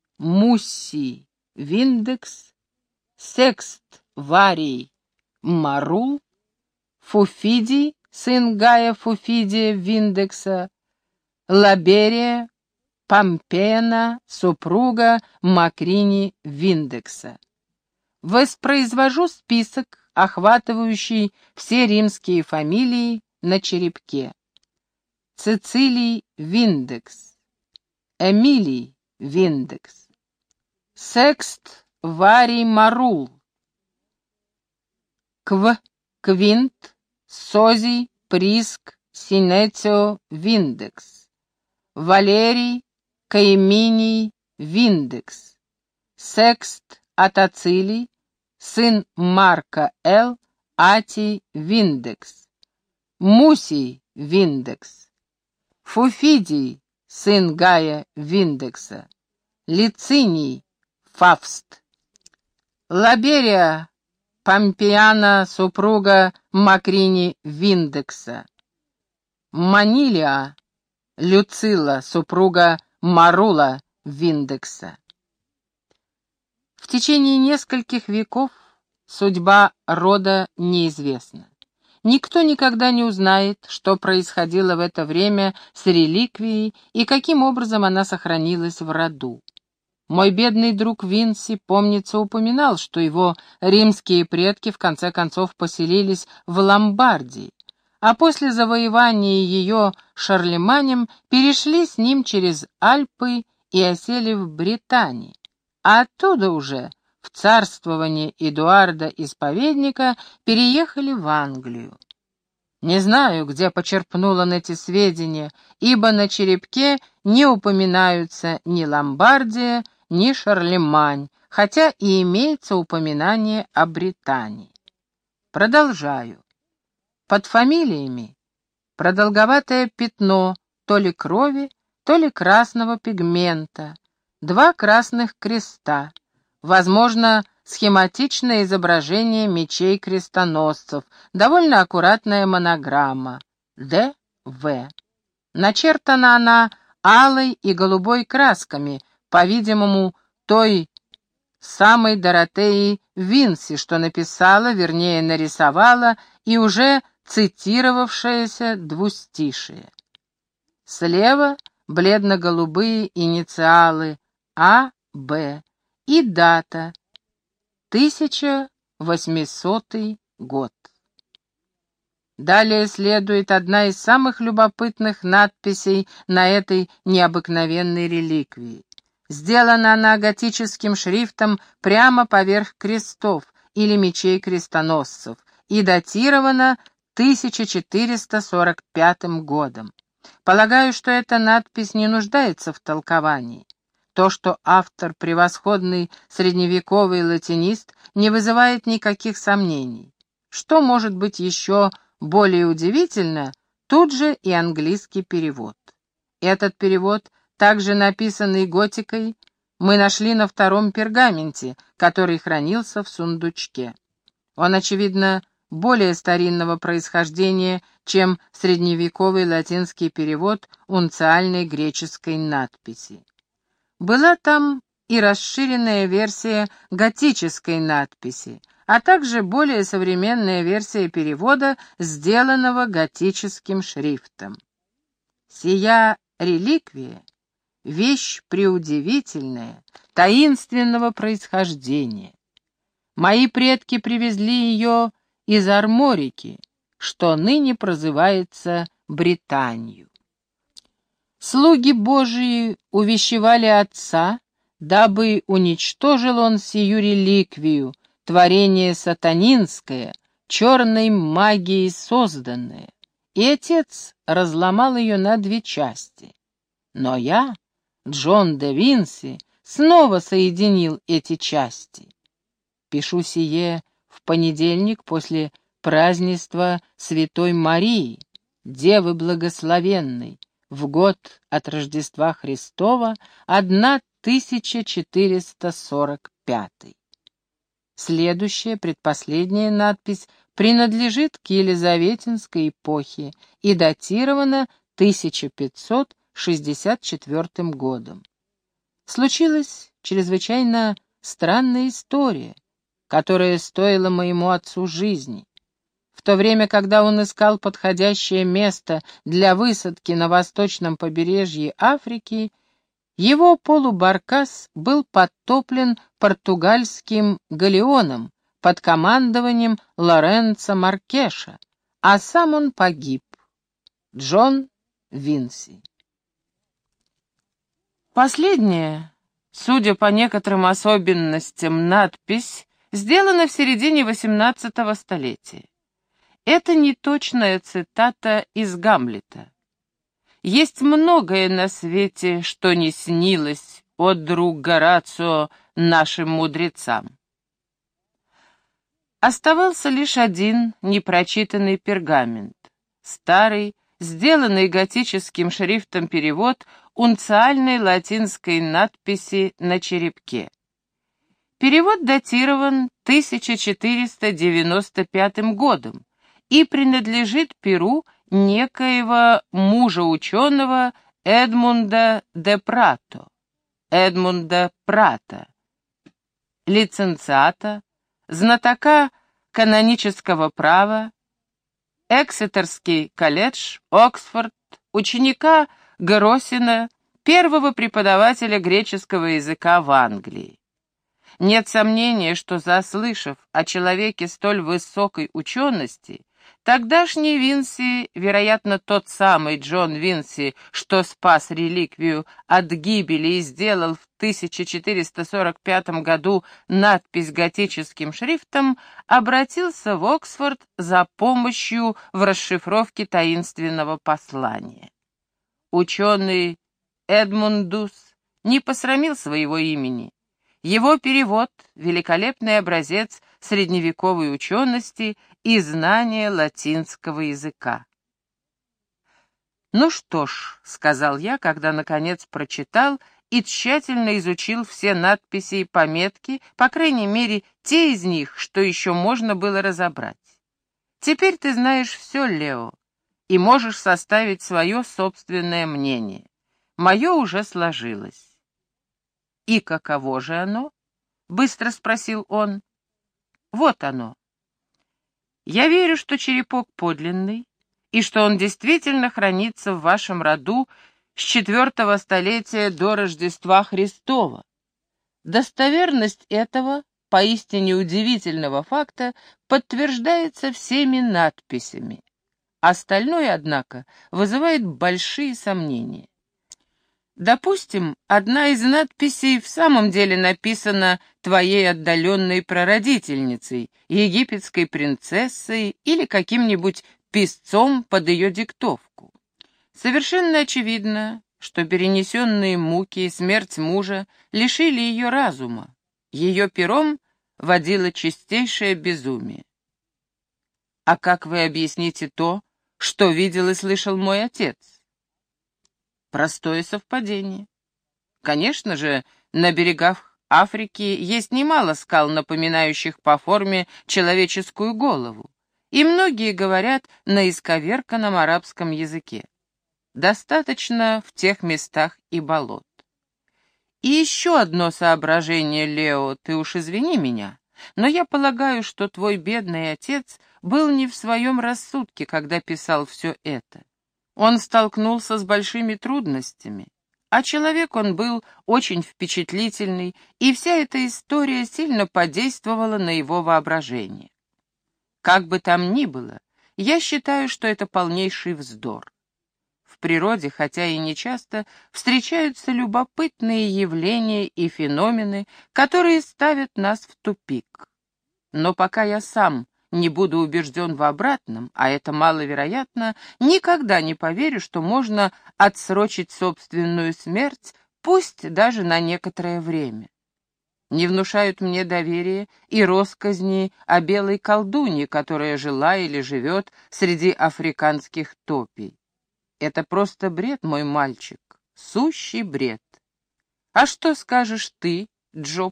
Муссий Виндекс, Секст Варий Марул, Фуфидий, сын Гая Фуфидия Виндекса, Лаберия Помпена, супруга Макрини Виндекса. Воспроизвожу список, охватывающий все римские фамилии на черепке. Цицилий Виндекс, Эмилий Виндекс, Секст Варий Марул, Кв, Квинт, Созий, Приск, Синецио Виндекс, Валерий, Каиминий Виндекс, Секст Атацилий, сын Марка Л. Атий Виндекс, Мусий Виндекс, Фуфидий, сын Гая Виндекса, Лициний Фавст, Лаберия Помпеяна, супруга Макрини Виндекса, Манилия Люцила, супруга Марула Виндекса. В течение нескольких веков судьба рода неизвестна. Никто никогда не узнает, что происходило в это время с реликвией и каким образом она сохранилась в роду. Мой бедный друг Винси, помнится, упоминал, что его римские предки в конце концов поселились в Ломбардии, а после завоевания ее Шарлеманем перешли с ним через Альпы и осели в Британии, а оттуда уже в царствование Эдуарда Исповедника переехали в Англию. Не знаю, где почерпнул он эти сведения, ибо на черепке не упоминаются ни Ломбардия, ни Шарлемань, хотя и имеется упоминание о Британии. Продолжаю. Под фамилиями продолговатое пятно то ли крови, то ли красного пигмента, два красных креста, возможно, схематичное изображение мечей крестоносцев, довольно аккуратная монограмма Д В. Начертана она алой и голубой красками, по-видимому, той самой Доротеи Винси, что написала, вернее, нарисовала и уже цитировавшееся двустишие. Слева бледно-голубые инициалы А Б и дата тысяча восьмисотый год. Далее следует одна из самых любопытных надписей на этой необыкновенной реликвии. Сделана она готическим шрифтом прямо поверх крестов или мечей крестоносцев и датирована тысяча четыреста сорок пятым годом. Полагаю, что эта надпись не нуждается в толковании. То, что автор — превосходный средневековый латинист, не вызывает никаких сомнений. Что может быть еще более удивительно, тут же и английский перевод. Этот перевод, также написанный готикой, мы нашли на втором пергаменте, который хранился в сундучке. Он, очевидно, более старинного происхождения, чем средневековый латинский перевод унциальной греческой надписи. Была там и расширенная версия готической надписи, а также более современная версия перевода, сделанного готическим шрифтом. Сия реликвия — вещь преудивительная, таинственного происхождения. Мои предки привезли ее из Арморики, что ныне прозывается Британию. Слуги Божии увещевали отца, дабы уничтожил он сию реликвию, творение сатанинское, черной магией созданное, и отец разломал ее на две части. Но я, Джон де Винси, снова соединил эти части. Пишу сие в понедельник после празднества Святой Марии, Девы Благословенной, в год от Рождества Христова тысяча четыреста сорок пятый. Следующая, предпоследняя надпись принадлежит к Елизаветинской эпохе и датирована тысяча пятьсот шестьдесят четвёртым годом. Случилась чрезвычайно странная история, которая стоила моему отцу жизни. В то время, когда он искал подходящее место для высадки на восточном побережье Африки, его полубаркас был подтоплен португальским галеоном под командованием Лоренцо Маркеша, а сам он погиб. Джон Винси. Последняя, судя по некоторым особенностям, надпись сделана в середине восемнадцатого столетия. Это неточная цитата из Гамлета. «Есть многое на свете, что не снилось, о друг Горацио, нашим мудрецам». Оставался лишь один непрочитанный пергамент. Старый, сделанный готическим шрифтом перевод унциальной латинской надписи на черепке. Перевод датирован тысяча четыреста девяносто пятым годом и принадлежит перу некоего мужа-ученого Эдмунда де Прато, Эдмунда Прата, лиценциата, знатока канонического права, Эксетерский колледж, Оксфорд, ученика Гроссина, первого преподавателя греческого языка в Англии. Нет сомнения, что, заслышав о человеке столь высокой учености, тогдашний Винси, вероятно, тот самый Джон Винси, что спас реликвию от гибели и сделал в тысяча четыреста сорок пятом году надпись готическим шрифтом, обратился в Оксфорд за помощью в расшифровке таинственного послания. Ученый Эдмундус не посрамил своего имени. Его перевод — великолепный образец средневековой учености и знания латинского языка. «Ну что ж», — сказал я, когда, наконец, прочитал и тщательно изучил все надписи и пометки, по крайней мере, те из них, что еще можно было разобрать. «Теперь ты знаешь все, Лео, и можешь составить свое собственное мнение. Мое уже сложилось». «И каково же оно?» — быстро спросил он. «Вот оно. Я верю, что черепок подлинный, и что он действительно хранится в вашем роду с четвертого столетия до Рождества Христова. Достоверность этого, поистине удивительного факта, подтверждается всеми надписями. Остальное, однако, вызывает большие сомнения. Допустим, одна из надписей в самом деле написана твоей отдаленной прародительницей, египетской принцессой или каким-нибудь писцом под ее диктовку. Совершенно очевидно, что перенесенные муки и смерть мужа лишили ее разума. Ее пером водило чистейшее безумие. А как вы объясните то, что видел и слышал мой отец? Простое совпадение. Конечно же, на берегах Африки есть немало скал, напоминающих по форме человеческую голову, и многие говорят на исковерканном арабском языке. Достаточно в тех местах и болот. И еще одно соображение, Лео, ты уж извини меня, но я полагаю, что твой бедный отец был не в своем рассудке, когда писал все это. Он столкнулся с большими трудностями, а человек он был очень впечатлительный, и вся эта история сильно подействовала на его воображение. Как бы там ни было, я считаю, что это полнейший вздор. В природе, хотя и нечасто, встречаются любопытные явления и феномены, которые ставят нас в тупик. Но пока я сам не буду убежден в обратном, а это маловероятно, никогда не поверю, что можно отсрочить собственную смерть, пусть даже на некоторое время. Не внушают мне доверия и россказни о белой колдунье, которая жила или живет среди африканских топий. Это просто бред, мой мальчик, сущий бред. А что скажешь ты, Джоб?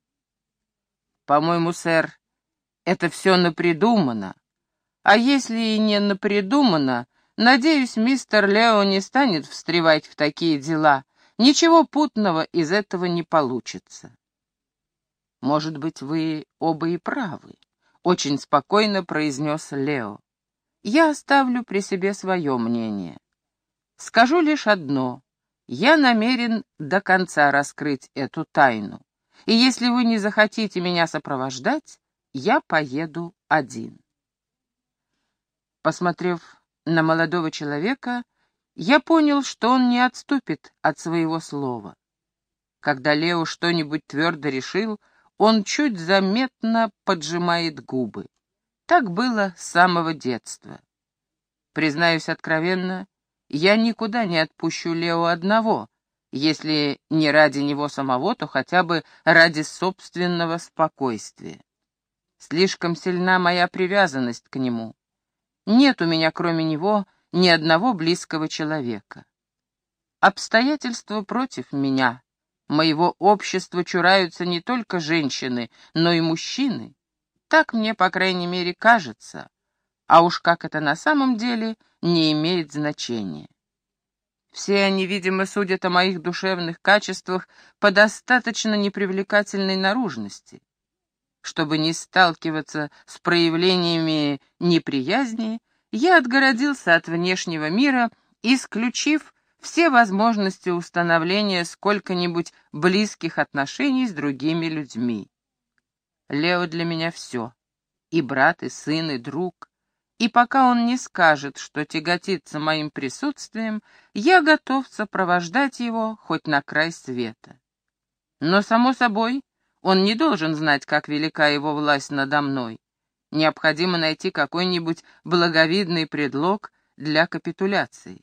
По-моему, сэр, это все напридумано. А если и не напридумано, надеюсь, мистер Лео не станет встревать в такие дела. Ничего путного из этого не получится. Может быть, вы оба и правы, — очень спокойно произнес Лео. Я оставлю при себе свое мнение. Скажу лишь одно. Я намерен до конца раскрыть эту тайну. И если вы не захотите меня сопровождать, я поеду один. Посмотрев на молодого человека, я понял, что он не отступит от своего слова. Когда Лео что-нибудь твердо решил, он чуть заметно поджимает губы. Так было с самого детства. Признаюсь откровенно, я никуда не отпущу Лео одного, если не ради него самого, то хотя бы ради собственного спокойствия. Слишком сильна моя привязанность к нему. Нет у меня, кроме него, ни одного близкого человека. Обстоятельства против меня. Моего общества чураются не только женщины, но и мужчины. Так мне, по крайней мере, кажется. А уж как это на самом деле, не имеет значения. Все они, видимо, судят о моих душевных качествах по достаточно непривлекательной наружности. Чтобы не сталкиваться с проявлениями неприязни, я отгородился от внешнего мира, исключив все возможности установления сколько-нибудь близких отношений с другими людьми. Лео для меня все, и брат, и сын, и друг. И пока он не скажет, что тяготится моим присутствием, я готов сопровождать его хоть на край света. Но, само собой, он не должен знать, как велика его власть надо мной. Необходимо найти какой-нибудь благовидный предлог для капитуляции.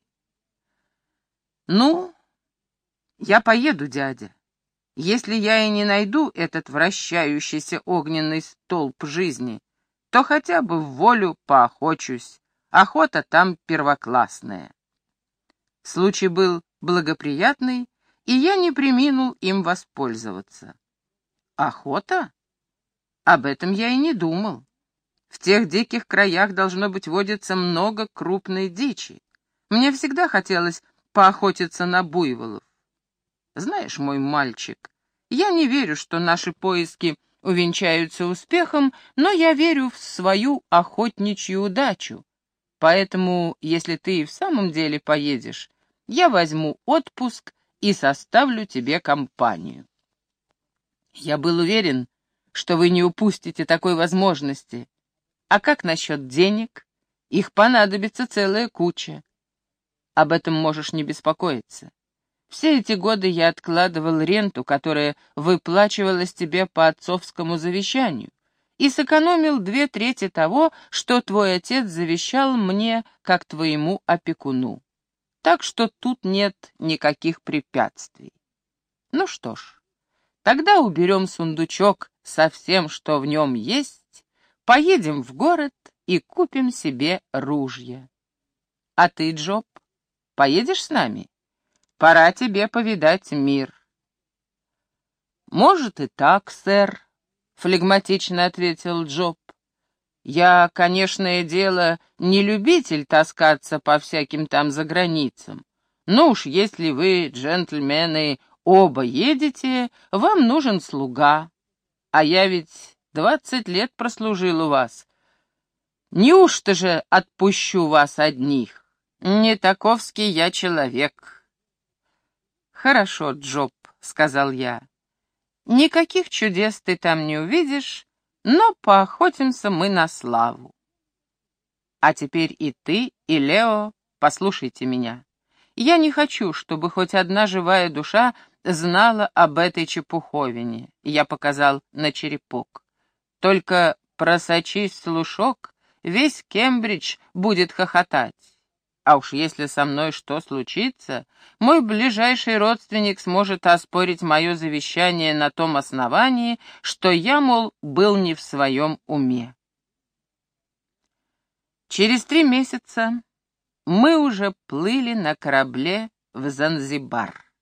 «Ну, я поеду, дядя. Если я и не найду этот вращающийся огненный столб жизни, то хотя бы в волю поохочусь. Охота там первоклассная». Случай был благоприятный, и я не преминул им воспользоваться. Охота? Об этом я и не думал. В тех диких краях, должно быть, водится много крупной дичи. Мне всегда хотелось поохотиться на буйволов. Знаешь, мой мальчик, я не верю, что наши поиски увенчаются успехом, но я верю в свою охотничью удачу. Поэтому, если ты и в самом деле поедешь, я возьму отпуск и составлю тебе компанию. Я был уверен, что вы не упустите такой возможности. А как насчет денег? Их понадобится целая куча. Об этом можешь не беспокоиться. Все эти годы я откладывал ренту, которая выплачивалась тебе по отцовскому завещанию, и сэкономил две трети того, что твой отец завещал мне как твоему опекуну. Так что тут нет никаких препятствий. Ну что ж, тогда уберем сундучок со всем, что в нем есть, поедем в город и купим себе ружья. А ты, Джоб, поедешь с нами? Пора тебе повидать мир. Может и так, сэр, — флегматично ответил Джоб. Я, конечное дело, не любитель таскаться по всяким там заграницам. Ну уж если вы, джентльмены, оба едете, вам нужен слуга. А я ведь двадцать лет прослужил у вас. Неужто же отпущу вас одних? Не таковский я человек. Хорошо, Джоб, — сказал я. Никаких чудес ты там не увидишь, но поохотимся мы на славу. А теперь и ты, и Лео, послушайте меня. Я не хочу, чтобы хоть одна живая душа знала об этой чепуховине. Я показал на черепок. Только просочись слушок, весь Кембридж будет хохотать. А уж если со мной что случится, мой ближайший родственник сможет оспорить мое завещание на том основании, что я, мол, был не в своем уме. Через три месяца мы уже плыли на корабле в Занзибар.